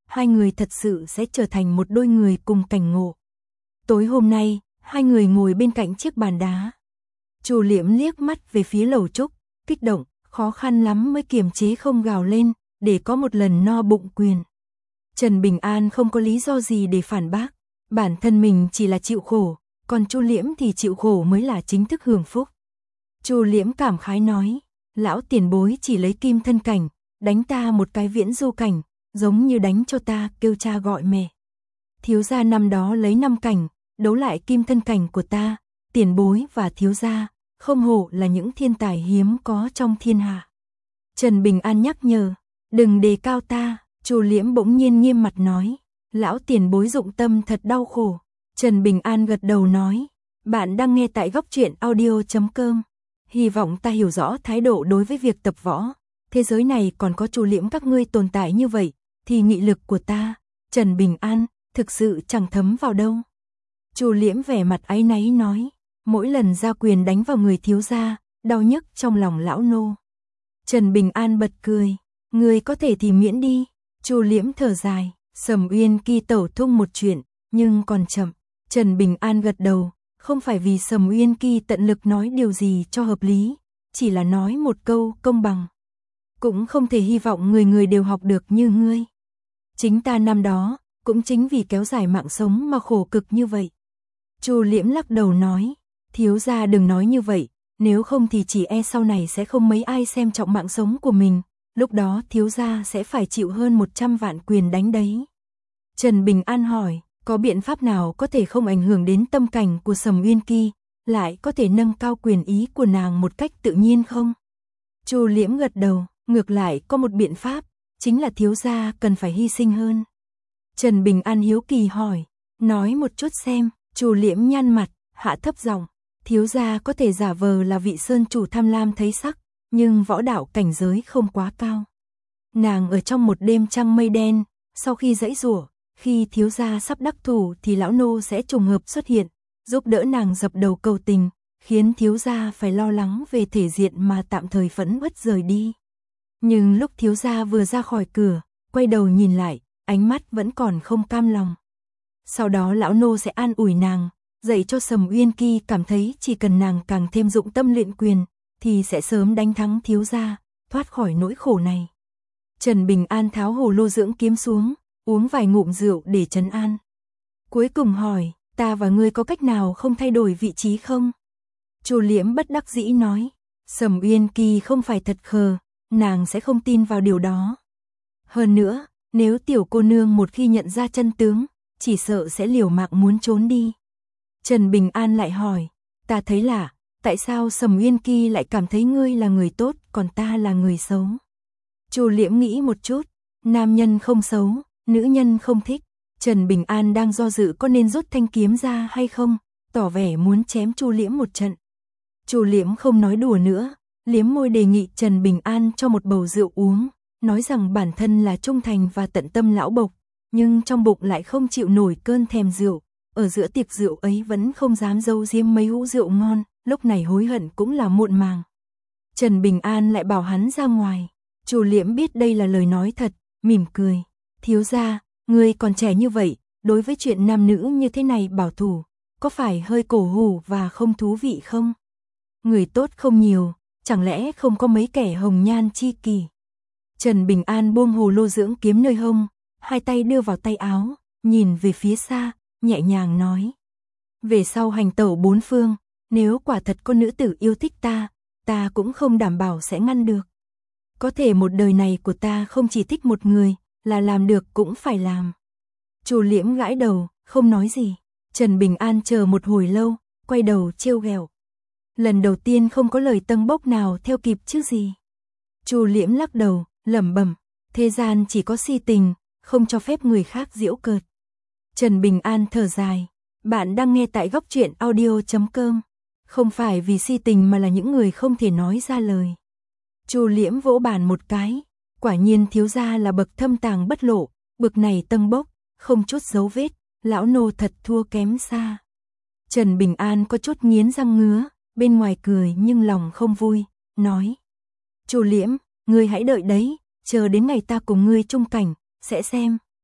S1: hai người thật sự sẽ trở thành một đôi người cùng cảnh ngộ. Tối hôm nay, hai người ngồi bên cạnh chiếc bàn đá. Chu Liễm liếc mắt về phía Lầu Trúc, kích động, khó khăn lắm mới kiềm chế không gào lên, để có một lần no bụng quyền. Trần Bình An không có lý do gì để phản bác, bản thân mình chỉ là chịu khổ, còn Chu Liễm thì chịu khổ mới là chính thức hưởng phúc. Chu Liễm cảm khái nói, lão tiền bối chỉ lấy kim thân cảnh, đánh ta một cái viễn du cảnh, giống như đánh cho ta kêu cha gọi mẹ. Thiếu gia năm đó lấy năm cảnh, đấu lại kim thân cảnh của ta, tiền bối và thiếu gia, không hổ là những thiên tài hiếm có trong thiên hạ. Trần Bình An nhắc nhở, đừng đề cao ta. Chu Liễm bỗng nhiên nghiêm mặt nói, lão tiền bối dụng tâm thật đau khổ. Trần Bình An gật đầu nói, bạn đang nghe tại góc truyện audio chấm com. Hy vọng ta hiểu rõ thái độ đối với việc tập võ. Thế giới này còn có Chu Liễm các ngươi tồn tại như vậy, thì nghị lực của ta, Trần Bình An, thực sự chẳng thấm vào đâu. Chu Liễm vẻ mặt áy náy nói, mỗi lần ra quyền đánh vào người thiếu gia, đau nhức trong lòng lão nô. Trần Bình An bật cười, ngươi có thể thì miễn đi. Chu Liễm thở dài, Sầm Uyên Kỳ tẩu thung một chuyện, nhưng còn chậm. Trần Bình An gật đầu, không phải vì Sầm Uyên Kỳ tận lực nói điều gì cho hợp lý, chỉ là nói một câu công bằng. Cũng không thể hy vọng người người đều học được như ngươi. Chính ta năm đó, cũng chính vì kéo dài mạng sống mà khổ cực như vậy. Chu Liễm lắc đầu nói, thiếu gia đừng nói như vậy, nếu không thì chỉ e sau này sẽ không mấy ai xem trọng mạng sống của mình. Lúc đó thiếu gia sẽ phải chịu hơn một trăm vạn quyền đánh đấy. Trần Bình An hỏi, có biện pháp nào có thể không ảnh hưởng đến tâm cảnh của Sầm Uyên Kỳ, lại có thể nâng cao quyền ý của nàng một cách tự nhiên không? Chu Liễm gật đầu, ngược lại có một biện pháp, chính là thiếu gia cần phải hy sinh hơn. Trần Bình An hiếu kỳ hỏi, nói một chút xem. Chu Liễm nhăn mặt, hạ thấp giọng, thiếu gia có thể giả vờ là vị sơn chủ tham lam thấy sắc, nhưng võ đạo cảnh giới không quá cao. Nàng ở trong một đêm trăng mây đen, sau khi giãy giụa, khi thiếu gia sắp đắc thủ thì lão nô sẽ trùng hợp xuất hiện, giúp đỡ nàng dập đầu cầu tình, khiến thiếu gia phải lo lắng về thể diện mà tạm thời phẫn uất rời đi. Nhưng lúc thiếu gia vừa ra khỏi cửa, quay đầu nhìn lại, ánh mắt vẫn còn không cam lòng. Sau đó lão nô sẽ an ủi nàng, dạy cho Sầm Uyên Kỳ cảm thấy chỉ cần nàng càng thêm dụng tâm luyện quyền, thì sẽ sớm đánh thắng thiếu gia, thoát khỏi nỗi khổ này. Trần Bình An tháo hồ lô dưỡng kiếm xuống, uống vài ngụm rượu để trấn an. Cuối cùng hỏi, ta và ngươi có cách nào không thay đổi vị trí không? Chu Liễm bất đắc dĩ nói, Sầm Uyên Kỳ không phải thật khờ, nàng sẽ không tin vào điều đó. Hơn nữa, nếu tiểu cô nương một khi nhận ra chân tướng, chỉ sợ sẽ liều mạng muốn trốn đi. Trần Bình An lại hỏi, ta thấy lạ, tại sao Sầm Uyên Kỳ lại cảm thấy ngươi là người tốt, còn ta là người xấu? Chu Liễm nghĩ một chút, nam nhân không xấu, nữ nhân không thích. Trần Bình An đang do dự có nên rút thanh kiếm ra hay không, tỏ vẻ muốn chém Chu Liễm một trận. Chu Liễm không nói đùa nữa, liếm môi đề nghị Trần Bình An cho một bầu rượu uống, nói rằng bản thân là trung thành và tận tâm lão bộc, nhưng trong bụng lại không chịu nổi cơn thèm rượu, ở giữa tiệc rượu ấy vẫn không dám giấu giếm mấy hũ rượu ngon, lúc này hối hận cũng là muộn màng. Trần Bình An lại bảo hắn ra ngoài. Chu Liễm biết đây là lời nói thật, mỉm cười, thiếu gia, ngươi còn trẻ như vậy, đối với chuyện nam nữ như thế này bảo thủ, có phải hơi cổ hủ và không thú vị không? Người tốt không nhiều, chẳng lẽ không có mấy kẻ hồng nhan chi kỷ? Trần Bình An buông hồ lô dưỡng kiếm nơi hông, hai tay đưa vào tay áo, nhìn về phía xa, nhẹ nhàng nói. Về sau hành tẩu bốn phương, nếu quả thật có nữ tử yêu thích ta, ta cũng không đảm bảo sẽ ngăn được. Có thể một đời này của ta không chỉ thích một người, là làm được cũng phải làm. Chu Liễm gãi đầu, không nói gì. Trần Bình An chờ một hồi lâu, quay đầu trêu ghẹo. Lần đầu tiên không có lời tâng bốc nào theo kịp chứ gì. Chu Liễm lắc đầu, lẩm bẩm, thế gian chỉ có si tình, không cho phép người khác giễu cợt. Trần Bình An thở dài, bạn đang nghe tại góc truyện audio chấm com. Không phải vì si tình mà là những người không thể nói ra lời. Chu Liễm vỗ bàn một cái, quả nhiên thiếu gia là bậc thâm tàng bất lộ, bực này tâng bốc, không chút dấu vết, lão nô thật thua kém xa. Trần Bình An có chút nghiến răng ngứa, bên ngoài cười nhưng lòng không vui, nói. Chu Liễm, ngươi hãy đợi đấy, chờ đến ngày ta cùng ngươi chung cảnh, sẽ xem.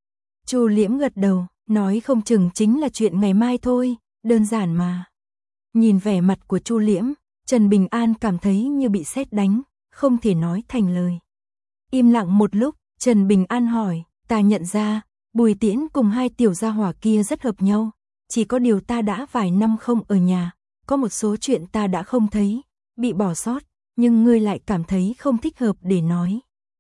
S1: Chu Liễm gật đầu, nói không chừng chính là chuyện ngày mai thôi, đơn giản mà. Nhìn vẻ mặt của Chu Liễm, Trần Bình An cảm thấy như bị sét đánh, không thể nói thành lời. Im lặng một lúc, Trần Bình An hỏi, ta nhận ra, Bùi Tiễn cùng hai tiểu gia hỏa kia rất hợp nhau, chỉ có điều ta đã vài năm không ở nhà, có một số chuyện ta đã không thấy, bị bỏ sót, nhưng ngươi lại cảm thấy không thích hợp để nói.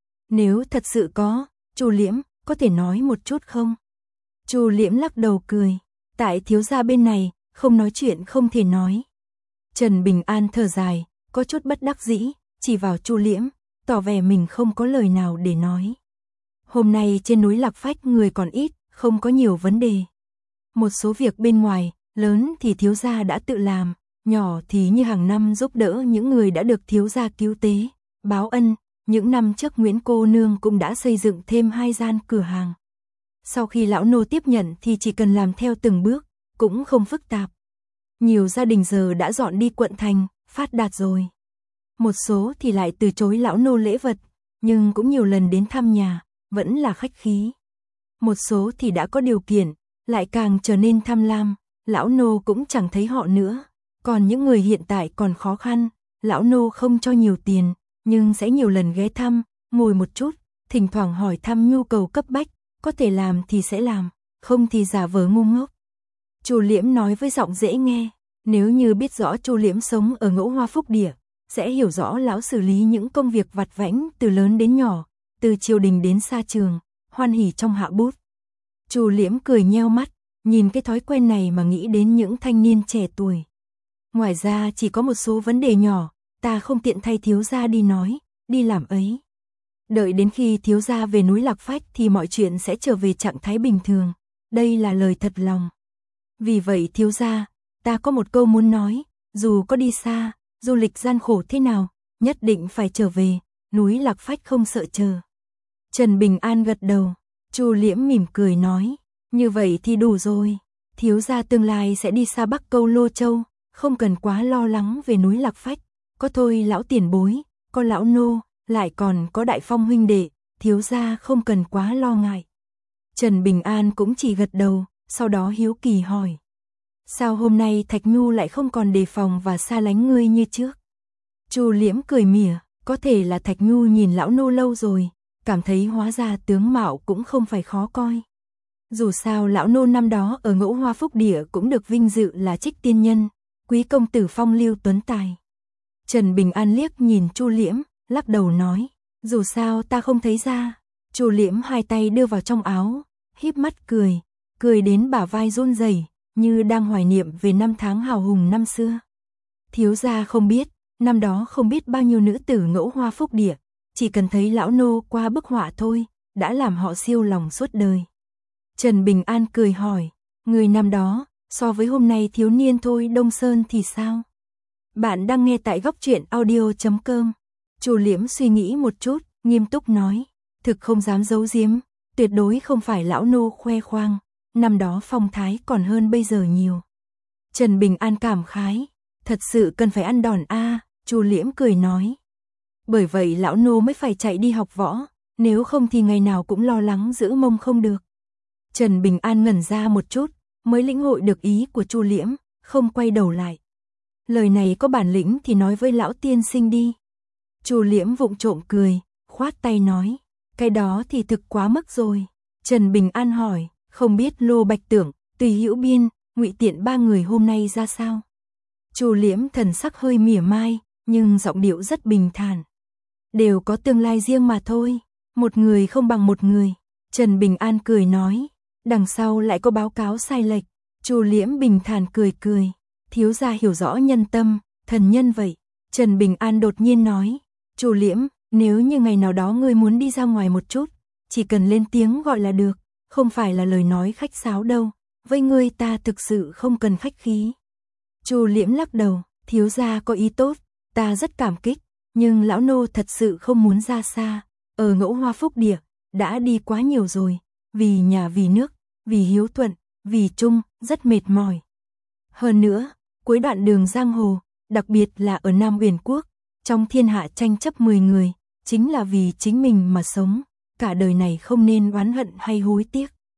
S1: Nếu thật sự có, Chu Liễm, có thể nói một chút không? Chu Liễm lắc đầu cười, tại thiếu gia bên này, không nói chuyện không thể nói. Trần Bình An thở dài, có chút bất đắc dĩ, chỉ vào Chu Liễm, tỏ vẻ mình không có lời nào để nói. Hôm nay trên núi Lạc Phách người còn ít, không có nhiều vấn đề. Một số việc bên ngoài, lớn thì thiếu gia đã tự làm, nhỏ thì như hàng năm giúp đỡ những người đã được thiếu gia cứu tế, báo ân. Những năm trước Nguyễn cô nương cũng đã xây dựng thêm hai gian cửa hàng. Sau khi lão nô tiếp nhận thì chỉ cần làm theo từng bước, cũng không phức tạp. Nhiều gia đình giờ đã dọn đi quận thành, phát đạt rồi. Một số thì lại từ chối lão nô lễ vật, nhưng cũng nhiều lần đến thăm nhà, vẫn là khách khí. Một số thì đã có điều kiện, lại càng trở nên tham lam, lão nô cũng chẳng thấy họ nữa. Còn những người hiện tại còn khó khăn, lão nô không cho nhiều tiền, nhưng sẽ nhiều lần ghé thăm, ngồi một chút, thỉnh thoảng hỏi thăm nhu cầu cấp bách, có thể làm thì sẽ làm, không thì giả vờ ngu ngốc. Chu Liễm nói với giọng dễ nghe, nếu như biết rõ Chu Liễm sống ở Ngũ Hoa Phúc Địa, sẽ hiểu rõ lão xử lý những công việc vặt vãnh từ lớn đến nhỏ, từ triều đình đến xa trường, hoan hỉ trong hạ bút. Chu Liễm cười nheo mắt, nhìn cái thói quen này mà nghĩ đến những thanh niên trẻ tuổi. Ngoài ra chỉ có một số vấn đề nhỏ, ta không tiện thay thiếu gia đi nói, đi làm ấy. Đợi đến khi thiếu gia về núi Lạc Phách thì mọi chuyện sẽ trở về trạng thái bình thường. Đây là lời thật lòng. Vì vậy thiếu gia, ta có một câu muốn nói, dù có đi xa, du lịch gian khổ thế nào, nhất định phải trở về, núi Lạc Phách không sợ chờ. Trần Bình An gật đầu, Chu Liễm mỉm cười nói, như vậy thì đủ rồi, thiếu gia tương lai sẽ đi xa Bắc Câu Lô Châu, không cần quá lo lắng về núi Lạc Phách. Có thôi lão tiền bối, có lão nô, lại còn có Đại Phong huynh đệ, thiếu gia không cần quá lo ngại. Trần Bình An cũng chỉ gật đầu, sau đó hiếu kỳ hỏi. Sao hôm nay Thạch Nhu lại không còn đề phòng và xa lánh ngươi như trước? Chu Liễm cười mỉa, có thể là Thạch Nhu nhìn lão nô lâu rồi, cảm thấy hóa ra tướng mạo cũng không phải khó coi. Dù sao lão nô năm đó ở Ngũ Hoa Phúc Địa cũng được vinh dự là Trích tiên nhân, quý công tử phong lưu tuấn tài. Trần Bình An liếc nhìn Chu Liễm, lắc đầu nói, dù sao ta không thấy ra. Chu Liễm hai tay đưa vào trong áo, híp mắt cười, cười đến bả vai run rẩy, như đang hoài niệm về năm tháng hào hùng năm xưa. Thiếu gia không biết, năm đó không biết bao nhiêu nữ tử Ngũ Hoa Phúc Địa, chỉ cần thấy lão nô qua bức họa thôi, đã làm họ siêu lòng suốt đời. Trần Bình An cười hỏi, người năm đó, so với hôm nay thiếu niên thôi Đông Sơn thì sao? Bạn đang nghe tại góc truyện audio chấm com. Chu Liễm suy nghĩ một chút, nghiêm túc nói, thực không dám giấu giếm, tuyệt đối không phải lão nô khoe khoang, năm đó phong thái còn hơn bây giờ nhiều. Trần Bình An cảm khái, thật sự cần phải ăn đòn a. Chu Liễm cười nói, bởi vậy lão nô mới phải chạy đi học võ, nếu không thì ngày nào cũng lo lắng giữ mông không được. Trần Bình An ngẩn ra một chút, mới lĩnh hội được ý của Chu Liễm, không quay đầu lại. Lời này có bản lĩnh thì nói với lão tiên sinh đi. Chu Liễm vụng trộm cười, khoát tay nói, cái đó thì thực quá mức rồi. Trần Bình An hỏi, không biết Lô Bạch Tưởng, Tùy Hữu Biên, Ngụy Tiện ba người hôm nay ra sao? Chu Liễm thần sắc hơi mỉa mai, nhưng giọng điệu rất bình thản. Đều có tương lai riêng mà thôi, một người không bằng một người. Trần Bình An cười nói, đằng sau lại có báo cáo sai lệch. Chu Liễm bình thản cười cười, thiếu gia hiểu rõ nhân tâm, thần nhân vậy. Trần Bình An đột nhiên nói, Chu Liễm, nếu như ngày nào đó ngươi muốn đi ra ngoài một chút, chỉ cần lên tiếng gọi là được, không phải là lời nói khách sáo đâu, với ngươi ta thực sự không cần khách khí. Chu Liễm lắc đầu, thiếu gia có ý tốt, ta rất cảm kích, nhưng lão nô thật sự không muốn ra xa, ở Ngũ Hoa Phúc Địa, đã đi quá nhiều rồi, vì nhà vì nước, vì hiếu thuận, vì chung, rất mệt mỏi. Hơn nữa, cuối đoạn đường giang hồ, đặc biệt là ở Nam Uyển Quốc, trong thiên hạ tranh chấp mười người, chính là vì chính mình mà sống, cả đời này không nên oán hận hay hối tiếc.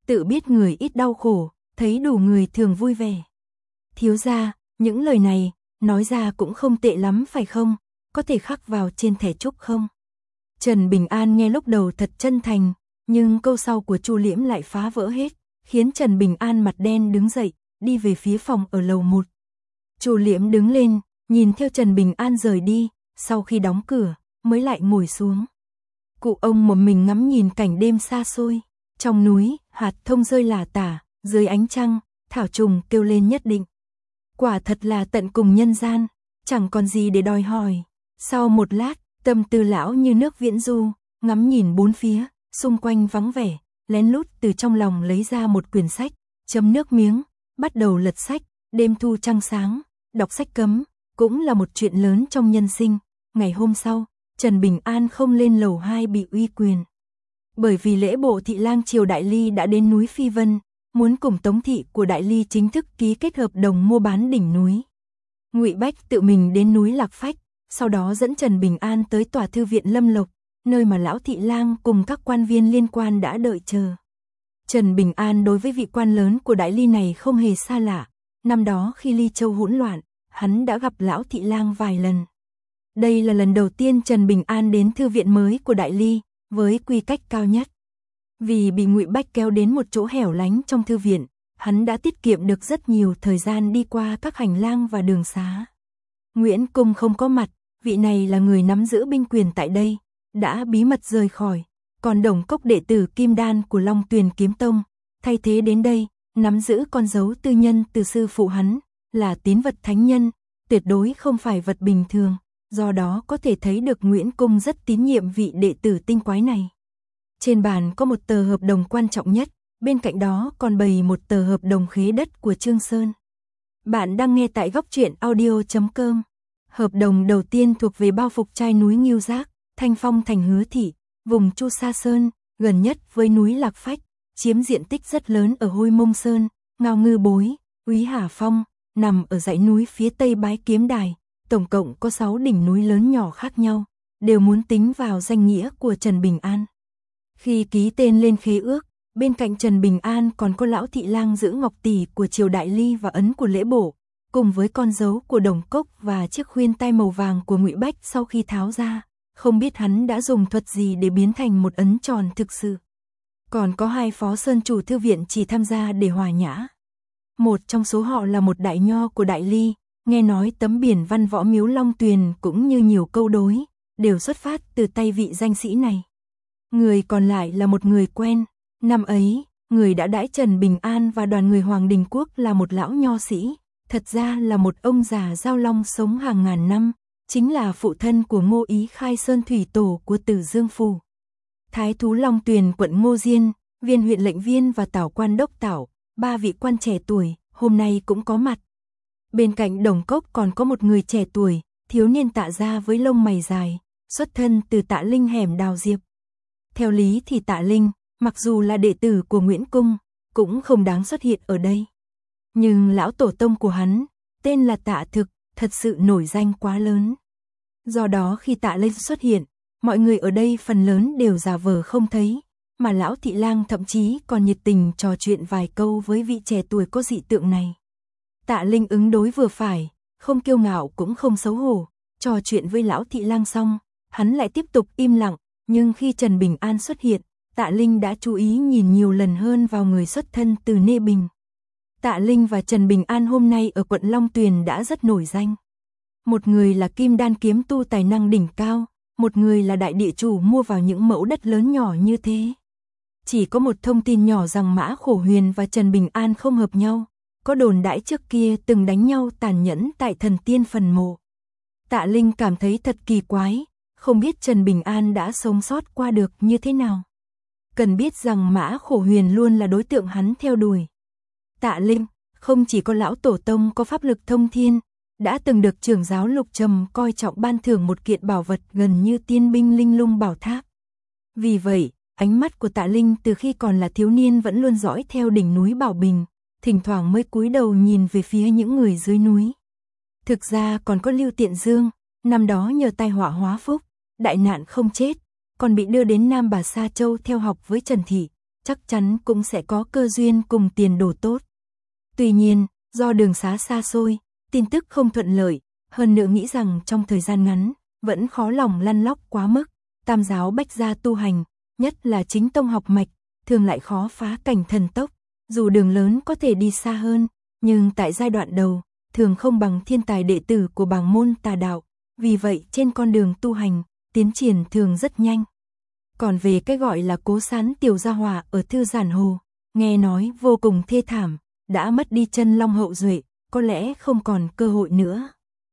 S1: tự biết người ít đau khổ, thấy đủ người thường vui vẻ. Thiếu gia, những lời này, nói ra cũng không tệ lắm phải không, có thể khắc vào trên thẻ chúc không? Trần Bình An nghe lúc đầu thật chân thành, nhưng câu sau của Chu Liễm lại phá vỡ hết, khiến Trần Bình An mặt đen đứng dậy, đi về phía phòng ở lầu một. Chu Liễm đứng lên, nhìn theo Trần Bình An rời đi, sau khi đóng cửa, mới lại ngồi xuống. Cụ ông một mình ngắm nhìn cảnh đêm xa xôi, trong núi, hạt thông rơi lả tả, dưới ánh trăng, thảo trùng kêu lên nhất định. Quả thật là tận cùng nhân gian, chẳng còn gì để đòi hỏi. Sau một lát, tâm tư lão như nước viễn du, ngắm nhìn bốn phía, xung quanh vắng vẻ, lén lút từ trong lòng lấy ra một quyển sách, chấm nước miếng, bắt đầu lật sách, đêm thu trăng sáng, đọc sách cấm, cũng là một chuyện lớn trong nhân sinh. Ngày hôm sau, Trần Bình An không lên lầu hai bị uy quyền. Bởi vì lễ bộ thị lang triều Đại Ly đã đến núi Phi Vân, muốn cùng Tống thị của Đại Ly chính thức ký kết hợp đồng mua bán đỉnh núi. Ngụy Bách tự mình đến núi Lạc Phách, sau đó dẫn Trần Bình An tới tòa thư viện Lâm Lộc, nơi mà lão thị lang cùng các quan viên liên quan đã đợi chờ. Trần Bình An đối với vị quan lớn của Đại Ly này không hề xa lạ, năm đó khi Ly Châu hỗn loạn, hắn đã gặp lão thị lang vài lần. Đây là lần đầu tiên Trần Bình An đến thư viện mới của Đại Ly, với quy cách cao nhất. Vì bị Ngụy Bách kéo đến một chỗ hẻo lánh trong thư viện, hắn đã tiết kiệm được rất nhiều thời gian đi qua các hành lang và đường xá. Nguyễn Cung không có mặt, vị này là người nắm giữ binh quyền tại đây, đã bí mật rời khỏi, còn Đồng Cốc đệ tử Kim Đan của Long Tuyền Kiếm Tông, thay thế đến đây, nắm giữ con dấu tư nhân từ sư phụ hắn, là tín vật thánh nhân, tuyệt đối không phải vật bình thường, do đó có thể thấy được Nguyễn Cung rất tín nhiệm vị đệ tử tinh quái này. Trên bàn có một tờ hợp đồng quan trọng nhất, bên cạnh đó còn bày một tờ hợp đồng khế đất của Trương Sơn. Bạn đang nghe tại góc truyện audio chấm com. Hợp đồng đầu tiên thuộc về bao phục trai núi Ngưu Giác, Thanh Phong thành Hứa Thị, vùng Chu Sa Sơn, gần nhất với núi Lạc Phách, chiếm diện tích rất lớn ở Hôi Mông Sơn, Ngao Ngư Bối, Úy Hà Phong, nằm ở dãy núi phía tây Bái Kiếm Đài, tổng cộng có sáu đỉnh núi lớn nhỏ khác nhau, đều muốn tính vào danh nghĩa của Trần Bình An. Khi ký tên lên khế ước, bên cạnh Trần Bình An còn có lão thị lang giữ ngọc tỷ của triều Đại Ly và ấn của lễ bộ, cùng với con dấu của Đồng Cốc và chiếc khuyên tai màu vàng của Ngụy Bách sau khi tháo ra, không biết hắn đã dùng thuật gì để biến thành một ấn tròn thực sự. Còn có hai phó sơn chủ thư viện chỉ tham gia để hòa nhã. Một trong số họ là một đại nho của Đại Ly, nghe nói tấm biển văn võ miếu Long Tuyền cũng như nhiều câu đối, đều xuất phát từ tay vị danh sĩ này. Người còn lại là một người quen, năm ấy, người đã đãi Trần Bình An và đoàn người Hoàng Đình Quốc là một lão nho sĩ, thật ra là một ông già Giao Long sống hàng ngàn năm, chính là phụ thân của Ngô Ý Khai Sơn thủy tổ của Tử Dương Phủ. Thái thú Long Tuyền quận Ngô Diên, viên huyện lệnh viên và tảo quan đốc tảo, ba vị quan trẻ tuổi, hôm nay cũng có mặt. Bên cạnh Đồng Cốc còn có một người trẻ tuổi, thiếu niên Tạ gia với lông mày dài, xuất thân từ Tạ Linh hẻm Đào Diệp. Theo lý thì Tạ Linh, mặc dù là đệ tử của Nguyễn Cung, cũng không đáng xuất hiện ở đây. Nhưng lão tổ tông của hắn, tên là Tạ Thực, thật sự nổi danh quá lớn. Do đó khi Tạ Linh xuất hiện, mọi người ở đây phần lớn đều giả vờ không thấy, mà lão thị lang thậm chí còn nhiệt tình trò chuyện vài câu với vị trẻ tuổi có dị tượng này. Tạ Linh ứng đối vừa phải, không kiêu ngạo cũng không xấu hổ, trò chuyện với lão thị lang xong, hắn lại tiếp tục im lặng, nhưng khi Trần Bình An xuất hiện, Tạ Linh đã chú ý nhìn nhiều lần hơn vào người xuất thân từ Nê Bình. Tạ Linh và Trần Bình An hôm nay ở quận Long Tuyền đã rất nổi danh. Một người là kim đan kiếm tu tài năng đỉnh cao, một người là đại địa chủ mua vào những mẫu đất lớn nhỏ như thế. Chỉ có một thông tin nhỏ rằng Mã Khổ Huyền và Trần Bình An không hợp nhau, có đồn đãi trước kia từng đánh nhau tàn nhẫn tại Thần Tiên phần mộ. Tạ Linh cảm thấy thật kỳ quái, không biết Trần Bình An đã sống sót qua được như thế nào. Cần biết rằng Mã Khổ Huyền luôn là đối tượng hắn theo đuổi. Tạ Linh, không chỉ có lão tổ tông có pháp lực thông thiên, đã từng được trưởng giáo Lục Trầm coi trọng ban thưởng một kiện bảo vật gần như tiên binh linh lung bảo tháp. Vì vậy, ánh mắt của Tạ Linh từ khi còn là thiếu niên vẫn luôn dõi theo đỉnh núi Bảo Bình, thỉnh thoảng mới cúi đầu nhìn về phía những người dưới núi. Thực ra còn có Lưu Tiện Dương, năm đó nhờ tai họa hóa phúc, đại nạn không chết, còn bị đưa đến Nam Bà Sa Châu theo học với Trần Thị, chắc chắn cũng sẽ có cơ duyên cùng tiền đồ tốt. Tuy nhiên, do đường xá xa xôi, tin tức không thuận lợi, hơn nữa nghĩ rằng trong thời gian ngắn, vẫn khó lòng lăn lóc quá mức, tam giáo bách gia tu hành, nhất là chính tông học mạch, thường lại khó phá cảnh thần tốc, dù đường lớn có thể đi xa hơn, nhưng tại giai đoạn đầu, thường không bằng thiên tài đệ tử của bảng môn tà đạo, vì vậy trên con đường tu hành, tiến triển thường rất nhanh. Còn về cái gọi là cố sán tiểu gia hòa ở Thư Giản Hồ, nghe nói vô cùng thê thảm, đã mất đi chân long hậu duệ, có lẽ không còn cơ hội nữa.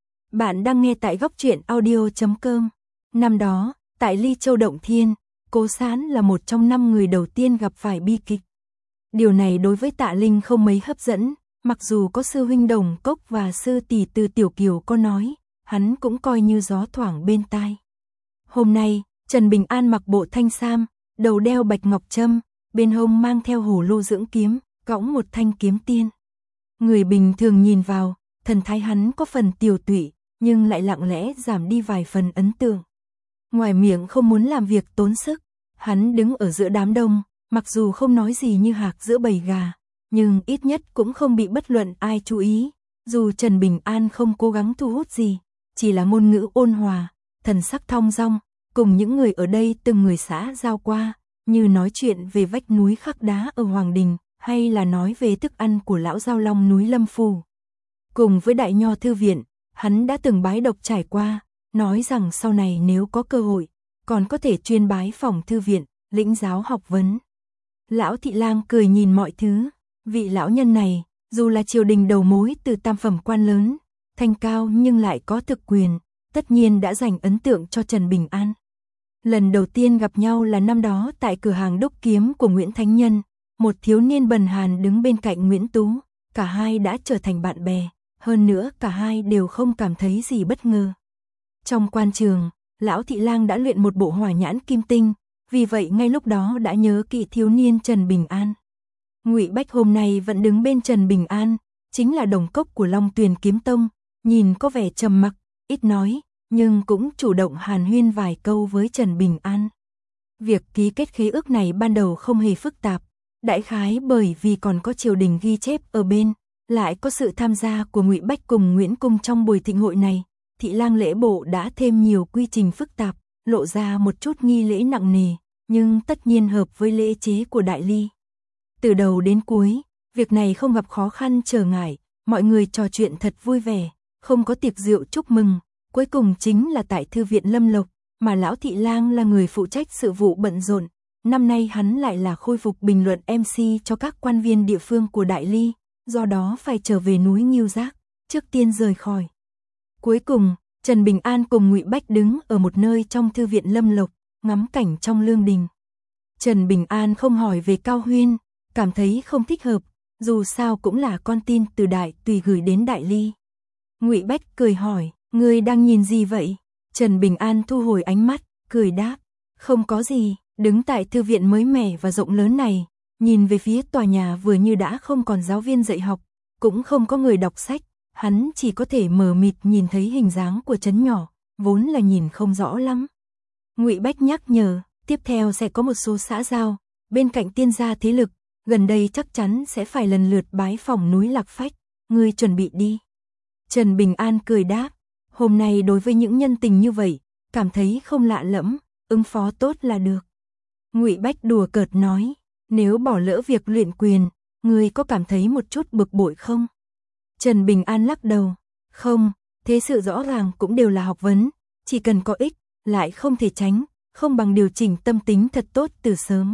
S1: Bạn đang nghe tại góc truyện audio chấm com. Năm đó, tại Ly Châu Động Thiên, Cố Sán là một trong năm người đầu tiên gặp phải bi kịch. Điều này đối với Tạ Linh không mấy hấp dẫn, mặc dù có sư huynh Đồng Cốc và sư tỷ Từ Tiểu Kiều có nói, hắn cũng coi như gió thoảng bên tai. Hôm nay, Trần Bình An mặc bộ thanh sam, đầu đeo bạch ngọc trâm, bên hông mang theo hổ lô dưỡng kiếm, cõng một thanh kiếm tiên. Người bình thường nhìn vào, thần thái hắn có phần tiều tụy, nhưng lại lặng lẽ giảm đi vài phần ấn tượng. Ngoài miệng không muốn làm việc tốn sức, hắn đứng ở giữa đám đông, mặc dù không nói gì như hạc giữa bầy gà, nhưng ít nhất cũng không bị bất luận ai chú ý. Dù Trần Bình An không cố gắng thu hút gì, chỉ là ngôn ngữ ôn hòa, thần sắc thong dong, cùng những người ở đây từng người xã giao qua, như nói chuyện về vách núi khắc đá ở Hoàng Đình, hay là nói về thức ăn của lão giao long núi Lâm Phủ. Cùng với Đại Nho Thư Viện, hắn đã từng bái độc trải qua, nói rằng sau này nếu có cơ hội, còn có thể chuyên bái phòng thư viện, lĩnh giáo học vấn. Lão Thị Lang cười nhìn mọi thứ, vị lão nhân này, dù là triều đình đầu mối từ tam phẩm quan lớn, thanh cao nhưng lại có thực quyền, tất nhiên đã dành ấn tượng cho Trần Bình An. Lần đầu tiên gặp nhau là năm đó tại cửa hàng đúc kiếm của Nguyễn Thánh Nhân, một thiếu niên bần hàn đứng bên cạnh Nguyễn Tú, cả hai đã trở thành bạn bè, hơn nữa cả hai đều không cảm thấy gì bất ngờ. Trong quan trường, Lão Thị Lang đã luyện một bộ hỏa nhãn kim tinh, vì vậy ngay lúc đó đã nhớ kỹ thiếu niên Trần Bình An. Ngụy Bách hôm nay vẫn đứng bên Trần Bình An, chính là Đồng Cốc của Long Tuyền Kiếm Tông, nhìn có vẻ trầm mặc, ít nói, nhưng cũng chủ động hàn huyên vài câu với Trần Bình An. Việc ký kết khế ước này ban đầu không hề phức tạp, đại khái bởi vì còn có triều đình ghi chép ở bên, lại có sự tham gia của Ngụy Bách cùng Nguyễn Cung trong buổi thịnh hội này, Thị Lang lễ bộ đã thêm nhiều quy trình phức tạp, lộ ra một chút nghi lễ nặng nề, nhưng tất nhiên hợp với lễ chế của Đại Ly. Từ đầu đến cuối, việc này không gặp khó khăn trở ngại, mọi người trò chuyện thật vui vẻ, không có tiệc rượu chúc mừng, cuối cùng chính là tại Thư viện Lâm Lộc, mà Lão Thị Lang là người phụ trách sự vụ bận rộn, năm nay hắn lại là khôi phục bình luận em xê cho các quan viên địa phương của Đại Ly, do đó phải trở về núi Ngưu Giác, trước tiên rời khỏi. Cuối cùng, Trần Bình An cùng Ngụy Bách đứng ở một nơi trong Thư viện Lâm Lộc, ngắm cảnh trong lương đình. Trần Bình An không hỏi về Cao Huyên, cảm thấy không thích hợp, dù sao cũng là con tin từ Đại Tùy gửi đến Đại Ly. Ngụy Bách cười hỏi, ngươi đang nhìn gì vậy? Trần Bình An thu hồi ánh mắt, cười đáp, không có gì, đứng tại thư viện mới mẻ và rộng lớn này, nhìn về phía tòa nhà vừa như đã không còn giáo viên dạy học, cũng không có người đọc sách, hắn chỉ có thể mờ mịt nhìn thấy hình dáng của trấn nhỏ, vốn là nhìn không rõ lắm. Ngụy Bách nhắc nhở, tiếp theo sẽ có một số xã giao, bên cạnh tiên gia thế lực, gần đây chắc chắn sẽ phải lần lượt bái phòng núi Lạc Phách, ngươi chuẩn bị đi. Trần Bình An cười đáp, hôm nay đối với những nhân tình như vậy, cảm thấy không lạ lẫm, ứng phó tốt là được. Ngụy Bách đùa cợt nói, nếu bỏ lỡ việc luyện quyền, ngươi có cảm thấy một chút bực bội không? Trần Bình An lắc đầu, không, thế sự rõ ràng cũng đều là học vấn, chỉ cần có ích, lại không thể tránh, không bằng điều chỉnh tâm tính thật tốt từ sớm.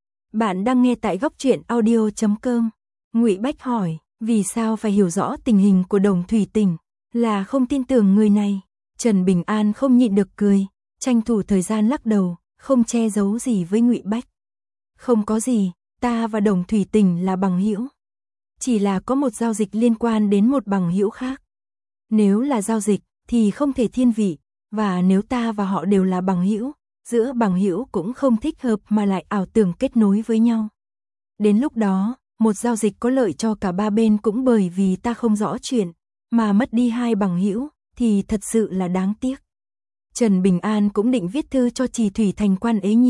S1: Bạn đang nghe tại góc truyện audio chấm com. Ngụy Bách hỏi, vì sao phải hiểu rõ tình hình của Đồng Thủy Tỉnh, là không tin tưởng người này? Trần Bình An không nhịn được cười, tranh thủ thời gian lắc đầu, không che giấu gì với Ngụy Bách. Không có gì, ta và Đồng Thủy Tỉnh là bằng hữu. Chỉ là có một giao dịch liên quan đến một bằng hữu khác. Nếu là giao dịch thì không thể thiên vị, và nếu ta và họ đều là bằng hữu, giữa bằng hữu cũng không thích hợp mà lại ảo tưởng kết nối với nhau. Đến lúc đó, một giao dịch có lợi cho cả ba bên cũng bởi vì ta không rõ chuyện, mà mất đi hai bằng hữu thì thật sự là đáng tiếc. Trần Bình An cũng định viết thư cho Trì Thủy Thành Quan Ế Nhiên,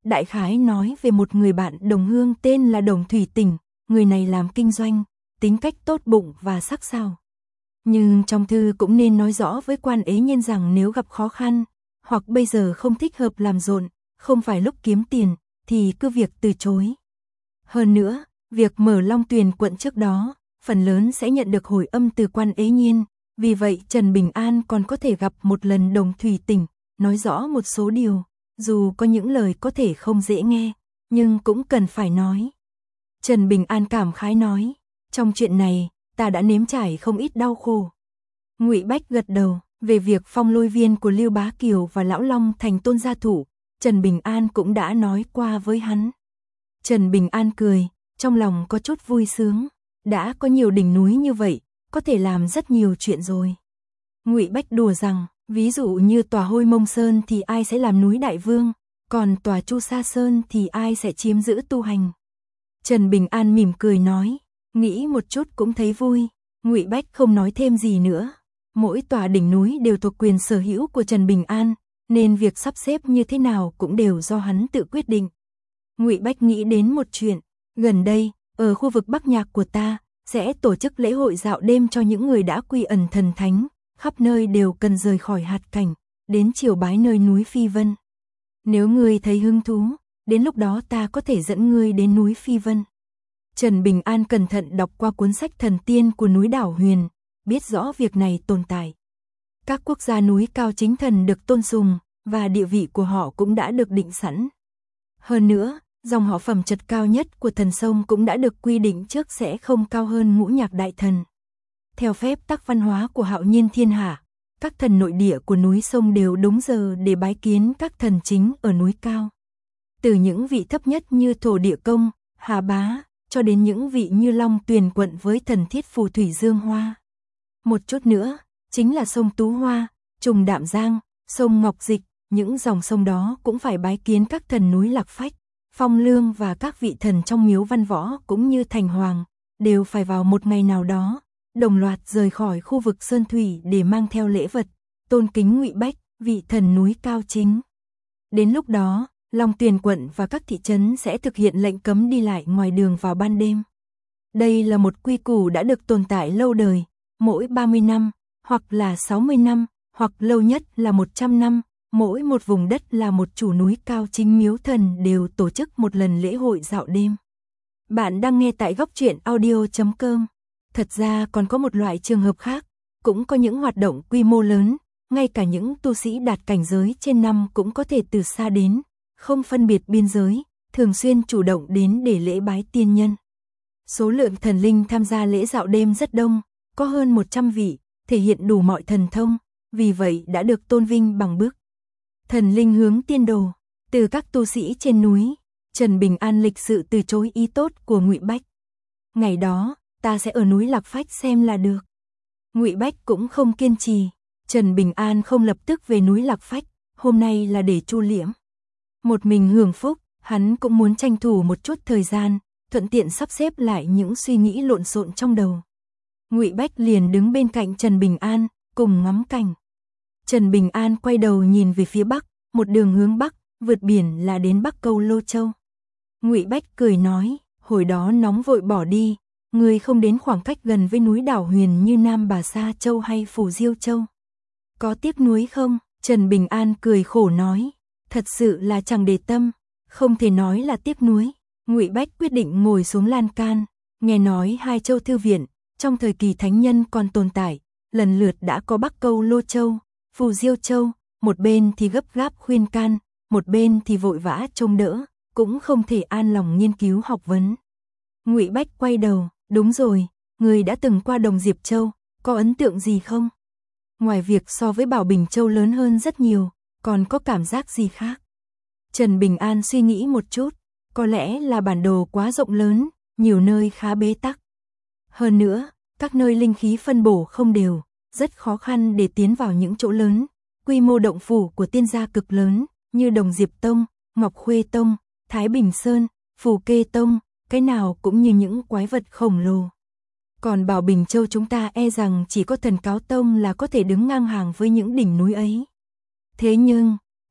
S1: đại khái nói về một người bạn đồng hương tên là Đồng Thủy Tình, người này làm kinh doanh, tính cách tốt bụng và sắc sảo. Nhưng trong thư cũng nên nói rõ với quan ế nhân rằng nếu gặp khó khăn, hoặc bây giờ không thích hợp làm rộn, không phải lúc kiếm tiền, thì cứ việc từ chối. Hơn nữa, việc mở Long Tuyền quận trước đó, phần lớn sẽ nhận được hồi âm từ quan ế nhiên, vì vậy Trần Bình An còn có thể gặp một lần Đồng Thủy Tình, nói rõ một số điều, dù có những lời có thể không dễ nghe, nhưng cũng cần phải nói. Trần Bình An cảm khái nói, trong chuyện này, ta đã nếm trải không ít đau khổ. Ngụy Bách gật đầu, về việc phong lôi viên của Lưu Bá Kiều và Lão Long thành tôn gia thủ, Trần Bình An cũng đã nói qua với hắn. Trần Bình An cười, trong lòng có chút vui sướng, đã có nhiều đỉnh núi như vậy, có thể làm rất nhiều chuyện rồi. Ngụy Bách đùa rằng, ví dụ như tòa Hôi Mông Sơn thì ai sẽ làm núi đại vương, còn tòa Chu Sa Sơn thì ai sẽ chiếm giữ tu hành. Trần Bình An mỉm cười nói, nghĩ một chút cũng thấy vui. Ngụy Bách không nói thêm gì nữa. Mỗi tòa đỉnh núi đều thuộc quyền sở hữu của Trần Bình An, nên việc sắp xếp như thế nào cũng đều do hắn tự quyết định. Ngụy Bách nghĩ đến một chuyện, gần đây, ở khu vực Bắc Nhạc của ta, sẽ tổ chức lễ hội dạo đêm cho những người đã quy ẩn thần thánh, khắp nơi đều cần rời khỏi hạt cảnh, đến triều bái nơi núi Phi Vân. Nếu ngươi thấy hứng thú, đến lúc đó ta có thể dẫn ngươi đến núi Phi Vân. Trần Bình An cẩn thận đọc qua cuốn sách Thần Tiên của núi Đảo Huyền, biết rõ việc này tồn tại. Các quốc gia núi cao chính thần được tôn sùng, và địa vị của họ cũng đã được định sẵn. Hơn nữa, dòng họ phẩm chất cao nhất của thần sông cũng đã được quy định trước sẽ không cao hơn Ngũ Nhạc Đại Thần. Theo phép tắc văn hóa của hạo nhiên thiên hạ, các thần nội địa của núi sông đều đúng giờ để bái kiến các thần chính ở núi cao. Từ những vị thấp nhất như Thổ Địa Công, Hà Bá, cho đến những vị như Long Tuyền quận với thần thiết phù thủy Dương Hoa. Một chút nữa, chính là sông Tú Hoa, Trùng Đạm Giang, sông Ngọc Dịch, những dòng sông đó cũng phải bái kiến các thần núi Lạc Phách, Phong Lương và các vị thần trong miếu Văn Võ cũng như Thành Hoàng, đều phải vào một ngày nào đó, đồng loạt rời khỏi khu vực Sơn Thủy để mang theo lễ vật, tôn kính Ngụy Bách, vị thần núi cao chính. Đến lúc đó, Long Tuyền quận và các thị trấn sẽ thực hiện lệnh cấm đi lại ngoài đường vào ban đêm. Đây là một quy củ đã được tồn tại lâu đời, mỗi ba mươi năm, hoặc là sáu mươi năm, hoặc lâu nhất là một trăm năm, mỗi một vùng đất là một chủ núi cao chính miếu thần đều tổ chức một lần lễ hội dạo đêm. Bạn đang nghe tại góc truyện audio chấm com. Thật ra còn có một loại trường hợp khác, cũng có những hoạt động quy mô lớn, ngay cả những tu sĩ đạt cảnh giới trên năm cũng có thể từ xa đến, không phân biệt biên giới, thường xuyên chủ động đến để lễ bái tiên nhân. Số lượng thần linh tham gia lễ dạo đêm rất đông, có hơn một trăm vị, thể hiện đủ mọi thần thông, vì vậy đã được tôn vinh bằng bức Thần linh hướng tiên đồ. Từ các tu sĩ trên núi, Trần Bình An lịch sự từ chối ý tốt của Ngụy Bách. Ngày đó, ta sẽ ở núi Lạc Phách xem là được. Ngụy Bách cũng không kiên trì, Trần Bình An không lập tức về núi Lạc Phách, hôm nay là để chu liễm. Một mình hưởng phúc, hắn cũng muốn tranh thủ một chút thời gian, thuận tiện sắp xếp lại những suy nghĩ lộn xộn trong đầu. Ngụy Bách liền đứng bên cạnh Trần Bình An, cùng ngắm cảnh. Trần Bình An quay đầu nhìn về phía bắc, một đường hướng bắc, vượt biển là đến Bắc Câu Lô Châu. Ngụy Bách cười nói, hồi đó nóng vội bỏ đi, người không đến khoảng cách gần với núi Đảo Huyền như Nam Bà Sa Châu hay Phù Diêu Châu. Có tiếc nuối không? Trần Bình An cười khổ nói, thật sự là chẳng để tâm, không thể nói là tiếc nuối. Ngụy Bách quyết định ngồi xuống lan can, nghe nói hai châu thư viện, trong thời kỳ thánh nhân còn tồn tại, lần lượt đã có Bắc Câu Lô Châu, Phù Diêu Châu, một bên thì gấp gáp khuyên can, một bên thì vội vã trông đỡ, cũng không thể an lòng nghiên cứu học vấn. Ngụy Bách quay đầu, đúng rồi, người đã từng qua Đồng Diệp Châu, có ấn tượng gì không? Ngoài việc so với Bảo Bình Châu lớn hơn rất nhiều, còn có cảm giác gì khác? Trần Bình An suy nghĩ một chút, có lẽ là bản đồ quá rộng lớn, nhiều nơi khá bế tắc. Hơn nữa, các nơi linh khí phân bổ không đều, rất khó khăn để tiến vào những chỗ lớn. Quy mô động phủ của tiên gia cực lớn, như Đồng Diệp Tông, Ngọc Khuê Tông, Thái Bình Sơn, Phù Kê Tông, cái nào cũng như những quái vật khổng lồ. Còn Bảo Bình Châu chúng ta e rằng chỉ có Thần Cáo Tông là có thể đứng ngang hàng với những đỉnh núi ấy. Thế nhưng,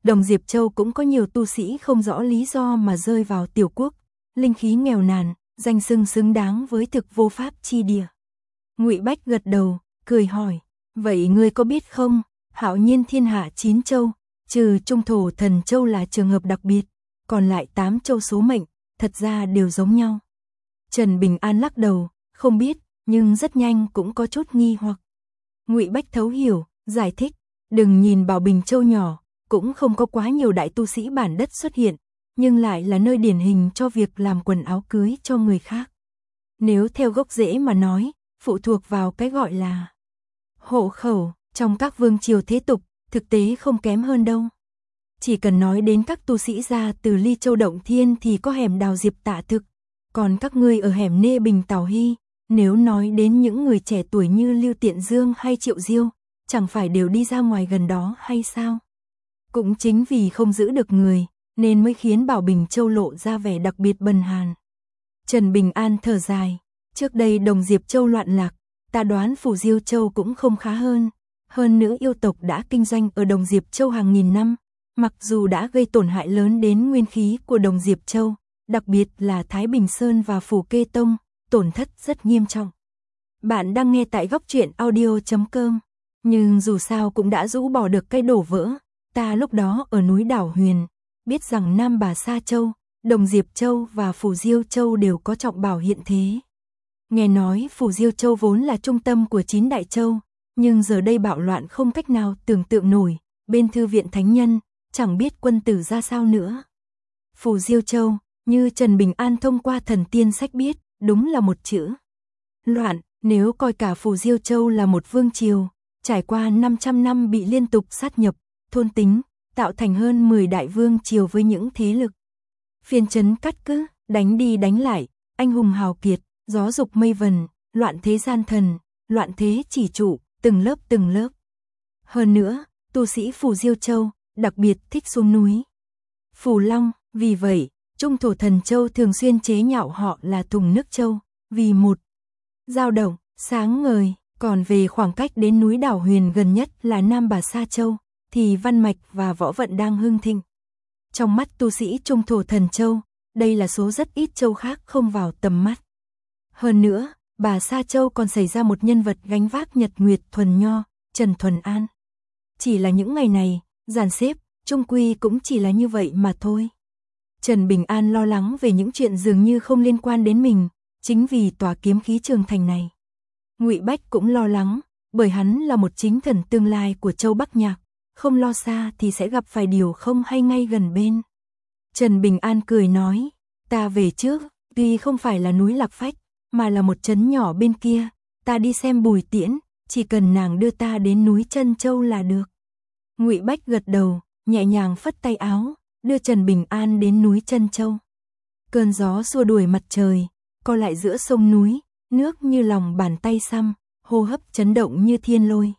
S1: Đồng Diệp Châu cũng có nhiều tu sĩ không rõ lý do mà rơi vào tiểu quốc, linh khí nghèo nàn, danh xưng xứng đáng với thực vô pháp chi địa. Ngụy Bách gật đầu, cười hỏi, vậy ngươi có biết không, hạo nhiên thiên hạ chín châu, trừ Trung Thổ Thần Châu là trường hợp đặc biệt, còn lại tám châu số mệnh, thật ra đều giống nhau. Trần Bình An lắc đầu, không biết, nhưng rất nhanh cũng có chút nghi hoặc. Ngụy Bách thấu hiểu, giải thích, đừng nhìn Bảo Bình Châu nhỏ, cũng không có quá nhiều đại tu sĩ bản đất xuất hiện, nhưng lại là nơi điển hình cho việc làm quần áo cưới cho người khác. Nếu theo gốc rễ mà nói, phụ thuộc vào cái gọi là hộ khẩu, trong các vương triều thế tục, thực tế không kém hơn đâu. Chỉ cần nói đến các tu sĩ ra từ Ly Châu Động Thiên thì có hẻm Đào Diệp Tạ Thực, còn các ngươi ở hẻm Nê Bình Tào Hy, nếu nói đến những người trẻ tuổi như Lưu Tiện Dương hay Triệu Diêu, chẳng phải đều đi ra ngoài gần đó hay sao? Cũng chính vì không giữ được người, nên mới khiến Bảo Bình Châu lộ ra vẻ đặc biệt bần hàn. Trần Bình An thở dài, trước đây Đồng Diệp Châu loạn lạc, ta đoán Phù Diêu Châu cũng không khá hơn. Hơn nữa yêu tộc đã kinh doanh ở Đồng Diệp Châu hàng nghìn năm, mặc dù đã gây tổn hại lớn đến nguyên khí của Đồng Diệp Châu, đặc biệt là Thái Bình Sơn và Phù Kê Tông, tổn thất rất nghiêm trọng. Bạn đang nghe tại góc truyện audio chấm com, nhưng dù sao cũng đã rũ bỏ được cây đổ vỡ. Ta lúc đó ở núi Đảo Huyền, biết rằng Nam Bà Sa Châu, Đồng Diệp Châu và Phù Diêu Châu đều có trọng bảo hiện thế. Nghe nói Phù Diêu Châu vốn là trung tâm của chín đại châu, nhưng giờ đây bạo loạn không cách nào tưởng tượng nổi, bên thư viện thánh nhân, chẳng biết quân tử ra sao nữa. Phù Diêu Châu, như Trần Bình An thông qua thần tiên sách biết, đúng là một chữ loạn. Nếu coi cả Phù Diêu Châu là một vương triều, trải qua năm trăm năm bị liên tục sát nhập, thôn tính, tạo thành hơn mười đại vương triều với những thế lực phiên trấn cắt cứ, đánh đi đánh lại, anh hùng hào kiệt, gió dục mây vần, loạn thế gian thần, loạn thế chỉ trụ, từng lớp từng lớp. Hơn nữa, tu sĩ Phù Diêu Châu đặc biệt thích xuống núi Phù Long, vì vậy, Trung Thổ Thần Châu thường xuyên chế nhạo họ là Thùng Nước Châu, vì một dao động, sáng ngời. Còn về khoảng cách đến núi Đảo Huyền gần nhất là Nam Bà Sa Châu, thì văn mạch và võ vận đang hưng thịnh. Trong mắt tu sĩ Trung Thổ Thần Châu, đây là số rất ít châu khác không vào tầm mắt. Hơn nữa, Bà Sa Châu còn xảy ra một nhân vật gánh vác nhật nguyệt thuần nho, Trần Thuần An. Chỉ là những ngày này, dàn xếp, trung quy cũng chỉ là như vậy mà thôi. Trần Bình An lo lắng về những chuyện dường như không liên quan đến mình, chính vì tòa kiếm khí trường thành này. Ngụy Bách cũng lo lắng, bởi hắn là một chính thần tương lai của Châu Bắc Nhạc, không lo xa thì sẽ gặp phải điều không hay ngay gần bên. Trần Bình An cười nói, ta về trước, tuy không phải là núi Lạc Phách, mà là một trấn nhỏ bên kia, ta đi xem Bùi Tiễn, chỉ cần nàng đưa ta đến núi Trân Châu là được. Ngụy Bách gật đầu, nhẹ nhàng phất tay áo, đưa Trần Bình An đến núi Trân Châu. Cơn gió xua đuổi mặt trời, co lại giữa sông núi, nước như lòng bàn tay xăm, hô hấp chấn động như thiên lôi.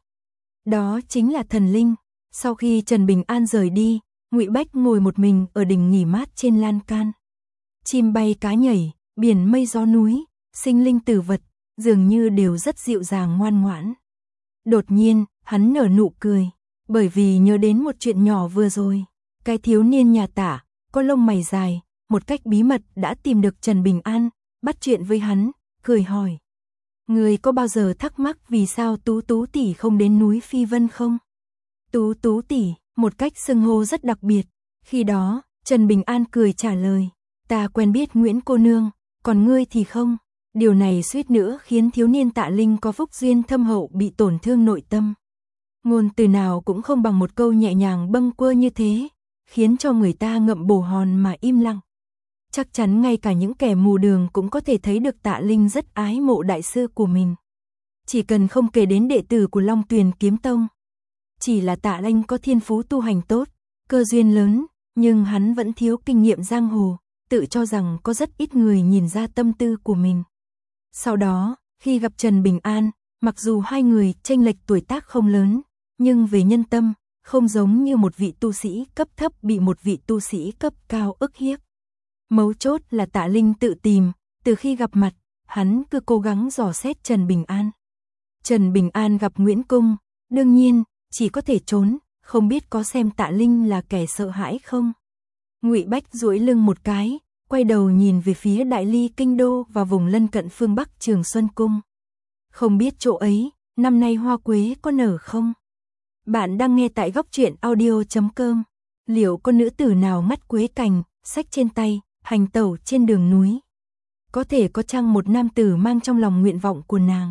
S1: Đó chính là thần linh. Sau khi Trần Bình An rời đi, Ngụy Bách ngồi một mình ở đỉnh nghỉ mát trên lan can. Chim bay cá nhảy, biển mây gió núi, sinh linh tử vật, dường như đều rất dịu dàng ngoan ngoãn. Đột nhiên, hắn nở nụ cười, bởi vì nhớ đến một chuyện nhỏ vừa rồi. Cái thiếu niên nhà Tả, có lông mày dài, một cách bí mật đã tìm được Trần Bình An, bắt chuyện với hắn, cười hỏi. Người có bao giờ thắc mắc vì sao Tú Tú tỷ không đến núi Phi Vân không? Tú Tú tỷ, một cách xưng hô rất đặc biệt. Khi đó, Trần Bình An cười trả lời, ta quen biết Nguyễn cô nương, còn ngươi thì không. Điều này suýt nữa khiến thiếu niên Tạ Linh có phúc duyên thâm hậu bị tổn thương nội tâm. Ngôn từ nào cũng không bằng một câu nhẹ nhàng bâng quơ như thế, khiến cho người ta ngậm bồ hòn mà im lặng. Chắc chắn ngay cả những kẻ mù đường cũng có thể thấy được Tạ Linh rất ái mộ đại sư của mình. Chỉ cần không kể đến đệ tử của Long Tuyền Kiếm Tông. Chỉ là Tạ Linh có thiên phú tu hành tốt, cơ duyên lớn, nhưng hắn vẫn thiếu kinh nghiệm giang hồ, tự cho rằng có rất ít người nhìn ra tâm tư của mình. Sau đó, khi gặp Trần Bình An, mặc dù hai người chênh lệch tuổi tác không lớn, nhưng về nhân tâm, không giống như một vị tu sĩ cấp thấp bị một vị tu sĩ cấp cao ức hiếp. Mấu chốt là Tạ Linh tự tìm, từ khi gặp mặt, hắn cứ cố gắng dò xét Trần Bình An. Trần Bình An gặp Nguyễn Cung, đương nhiên, chỉ có thể trốn, không biết có xem Tạ Linh là kẻ sợ hãi không? Ngụy Bách duỗi lưng một cái, quay đầu nhìn về phía Đại Ly kinh đô và vùng lân cận phương Bắc Trường Xuân Cung. Không biết chỗ ấy, năm nay hoa quế có nở không? Bạn đang nghe tại góc truyện audio chấm com. Liệu có nữ tử nào ngắt quế cành, xách trên tay, hành tẩu trên đường núi? Có thể có chăng một nam tử mang trong lòng nguyện vọng của nàng?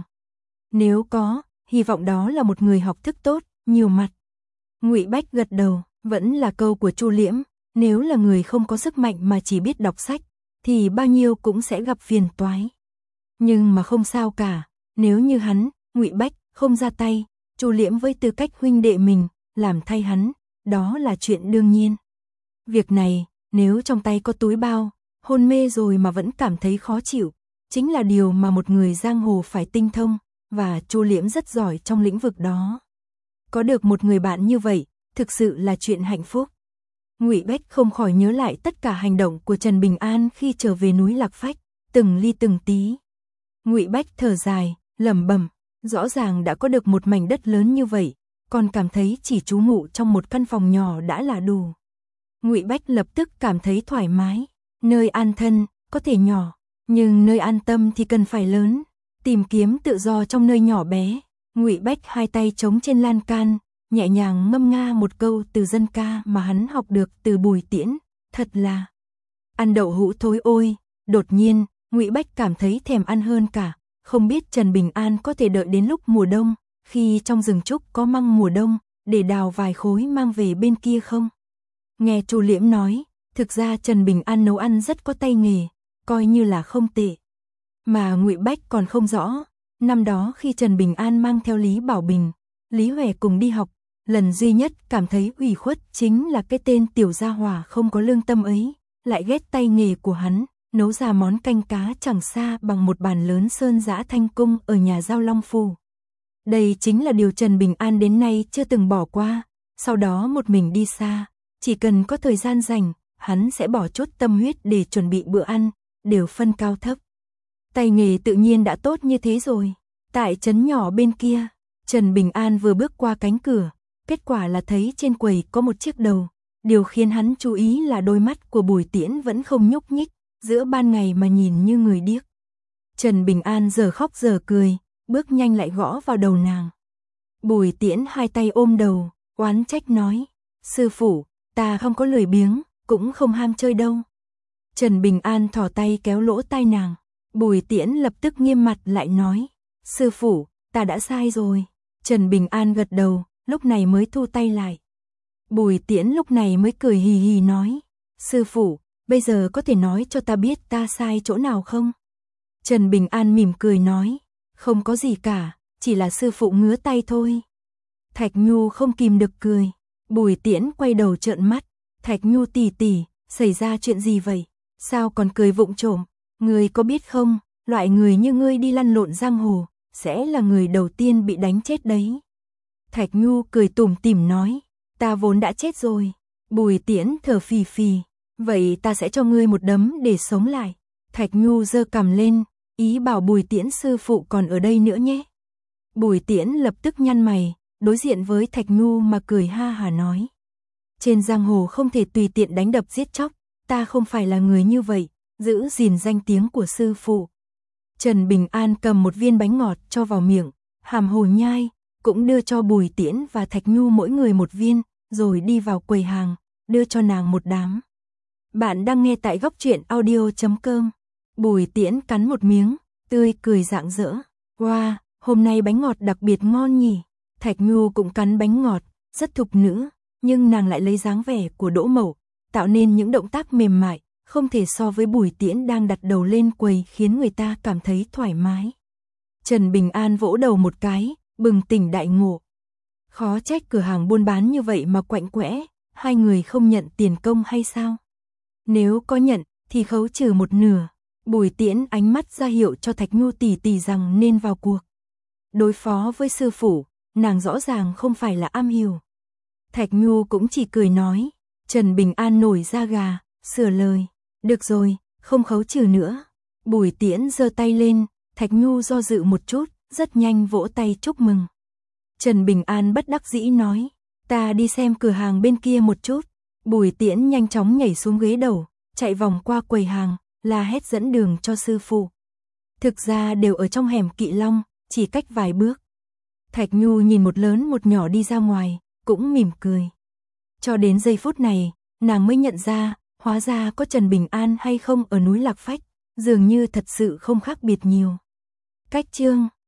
S1: Nếu có, hy vọng đó là một người học thức tốt, nhiều mặt. Ngụy Bách gật đầu, vẫn là câu của Chu Liễm, nếu là người không có sức mạnh mà chỉ biết đọc sách, thì bao nhiêu cũng sẽ gặp phiền toái. Nhưng mà không sao cả, nếu như hắn, Ngụy Bách, không ra tay, Chu Liễm với tư cách huynh đệ mình, làm thay hắn, đó là chuyện đương nhiên. Việc này, nếu trong tay có túi bao, hôn mê rồi mà vẫn cảm thấy khó chịu, chính là điều mà một người giang hồ phải tinh thông, và Chu Liễm rất giỏi trong lĩnh vực đó. Có được một người bạn như vậy, thực sự là chuyện hạnh phúc. Ngụy Bách không khỏi nhớ lại tất cả hành động của Trần Bình An khi trở về núi Lạc Phách, từng ly từng tí. Ngụy Bách thở dài, lẩm bẩm, rõ ràng đã có được một mảnh đất lớn như vậy, còn cảm thấy chỉ trú ngụ trong một căn phòng nhỏ đã là đủ. Ngụy Bách lập tức cảm thấy thoải mái, nơi an thân có thể nhỏ, nhưng nơi an tâm thì cần phải lớn, tìm kiếm tự do trong nơi nhỏ bé. Ngụy Bách hai tay chống trên lan can, nhẹ nhàng ngâm nga một câu từ dân ca mà hắn học được từ Bùi Tiễn, thật là ăn đậu hũ thối ôi. Đột nhiên, Ngụy Bách cảm thấy thèm ăn hơn cả, không biết Trần Bình An có thể đợi đến lúc mùa đông, khi trong rừng trúc có măng mùa đông, để đào vài khối mang về bên kia không? Nghe Chu Liễm nói, thực ra Trần Bình An nấu ăn rất có tay nghề, coi như là không tệ. Mà Ngụy Bách còn không rõ, năm đó khi Trần Bình An mang theo Lý Bảo Bình, Lý Huệ cùng đi học, lần duy nhất cảm thấy ủy khuất chính là cái tên tiểu gia hỏa không có lương tâm ấy, lại ghét tay nghề của hắn, nấu ra món canh cá chẳng xa bằng một bàn lớn sơn giã thanh cung ở nhà Giao Long Phủ. Đây chính là điều Trần Bình An đến nay chưa từng bỏ qua, sau đó một mình đi xa, chỉ cần có thời gian rảnh, hắn sẽ bỏ chút tâm huyết để chuẩn bị bữa ăn, đều phân cao thấp. Tay nghề tự nhiên đã tốt như thế rồi. Tại trấn nhỏ bên kia, Trần Bình An vừa bước qua cánh cửa, kết quả là thấy trên quầy có một chiếc đầu. Điều khiến hắn chú ý là đôi mắt của Bùi Tiễn vẫn không nhúc nhích, giữa ban ngày mà nhìn như người điếc. Trần Bình An giờ khóc giờ cười, bước nhanh lại gõ vào đầu nàng. Bùi Tiễn hai tay ôm đầu, oán trách nói, sư phụ, ta không có lười biếng, cũng không ham chơi đâu. Trần Bình An thò tay kéo lỗ tai nàng. Bùi Tiễn lập tức nghiêm mặt lại nói, sư phụ, ta đã sai rồi. Trần Bình An gật đầu, lúc này mới thu tay lại. Bùi Tiễn lúc này mới cười hì hì nói, sư phụ, bây giờ có thể nói cho ta biết ta sai chỗ nào không? Trần Bình An mỉm cười nói, không có gì cả, chỉ là sư phụ ngứa tay thôi. Thạch Nhu không kìm được cười. Bùi Tiễn quay đầu trợn mắt, Thạch Nhu tỷ tỷ, xảy ra chuyện gì vậy? Sao còn cười vụng trộm? Ngươi có biết không, loại người như ngươi đi lăn lộn giang hồ, sẽ là người đầu tiên bị đánh chết đấy. Thạch Nhu cười tủm tỉm nói, ta vốn đã chết rồi. Bùi Tiễn thở phì phì, vậy ta sẽ cho ngươi một đấm để sống lại. Thạch Nhu giơ cằm lên, ý bảo Bùi Tiễn sư phụ còn ở đây nữa nhé. Bùi Tiễn lập tức nhăn mày, đối diện với Thạch Nhu mà cười ha hả nói, trên giang hồ không thể tùy tiện đánh đập giết chóc, ta không phải là người như vậy, giữ gìn danh tiếng của sư phụ. Trần Bình An cầm một viên bánh ngọt cho vào miệng, hàm hồ nhai, cũng đưa cho Bùi Tiễn và Thạch Nhu mỗi người một viên, rồi đi vào quầy hàng, đưa cho nàng một đám. Bạn đang nghe tại góc truyện audio chấm com. Bùi Tiễn cắn một miếng, tươi cười rạng rỡ. Wow, hôm nay bánh ngọt đặc biệt ngon nhỉ. Thạch Nhu cũng cắn bánh ngọt, rất thục nữ, nhưng nàng lại lấy dáng vẻ của Đỗ Mậu, tạo nên những động tác mềm mại, không thể so với Bùi Tiễn đang đặt đầu lên quầy khiến người ta cảm thấy thoải mái. Trần Bình An vỗ đầu một cái, bừng tỉnh đại ngộ. Khó trách cửa hàng buôn bán như vậy mà quạnh quẽ, hai người không nhận tiền công hay sao? Nếu có nhận, thì khấu trừ một nửa. Bùi Tiễn ánh mắt ra hiệu cho Thạch Nhu tỷ tỷ rằng nên vào cuộc. Đối phó với sư phụ, nàng rõ ràng không phải là am hiểu. Thạch Nhu cũng chỉ cười nói, Trần Bình An nổi da gà, sửa lời, được rồi, không khấu trừ nữa. Bùi Tiễn giơ tay lên, Thạch Nhu do dự một chút, rất nhanh vỗ tay chúc mừng. Trần Bình An bất đắc dĩ nói, Ta đi xem cửa hàng bên kia một chút. Bùi Tiễn nhanh chóng nhảy xuống ghế đầu, chạy vòng qua quầy hàng, la hét dẫn đường cho sư phụ. Thực ra đều ở trong hẻm Kỵ Long, chỉ cách vài bước. Thạch Nhu nhìn một lớn một nhỏ đi ra ngoài, cũng mỉm cười. Cho đến giây phút này, nàng mới nhận ra, hóa ra có Trần Bình An hay không ở núi Lạc Phách, dường như thật sự không khác biệt nhiều. Cách chương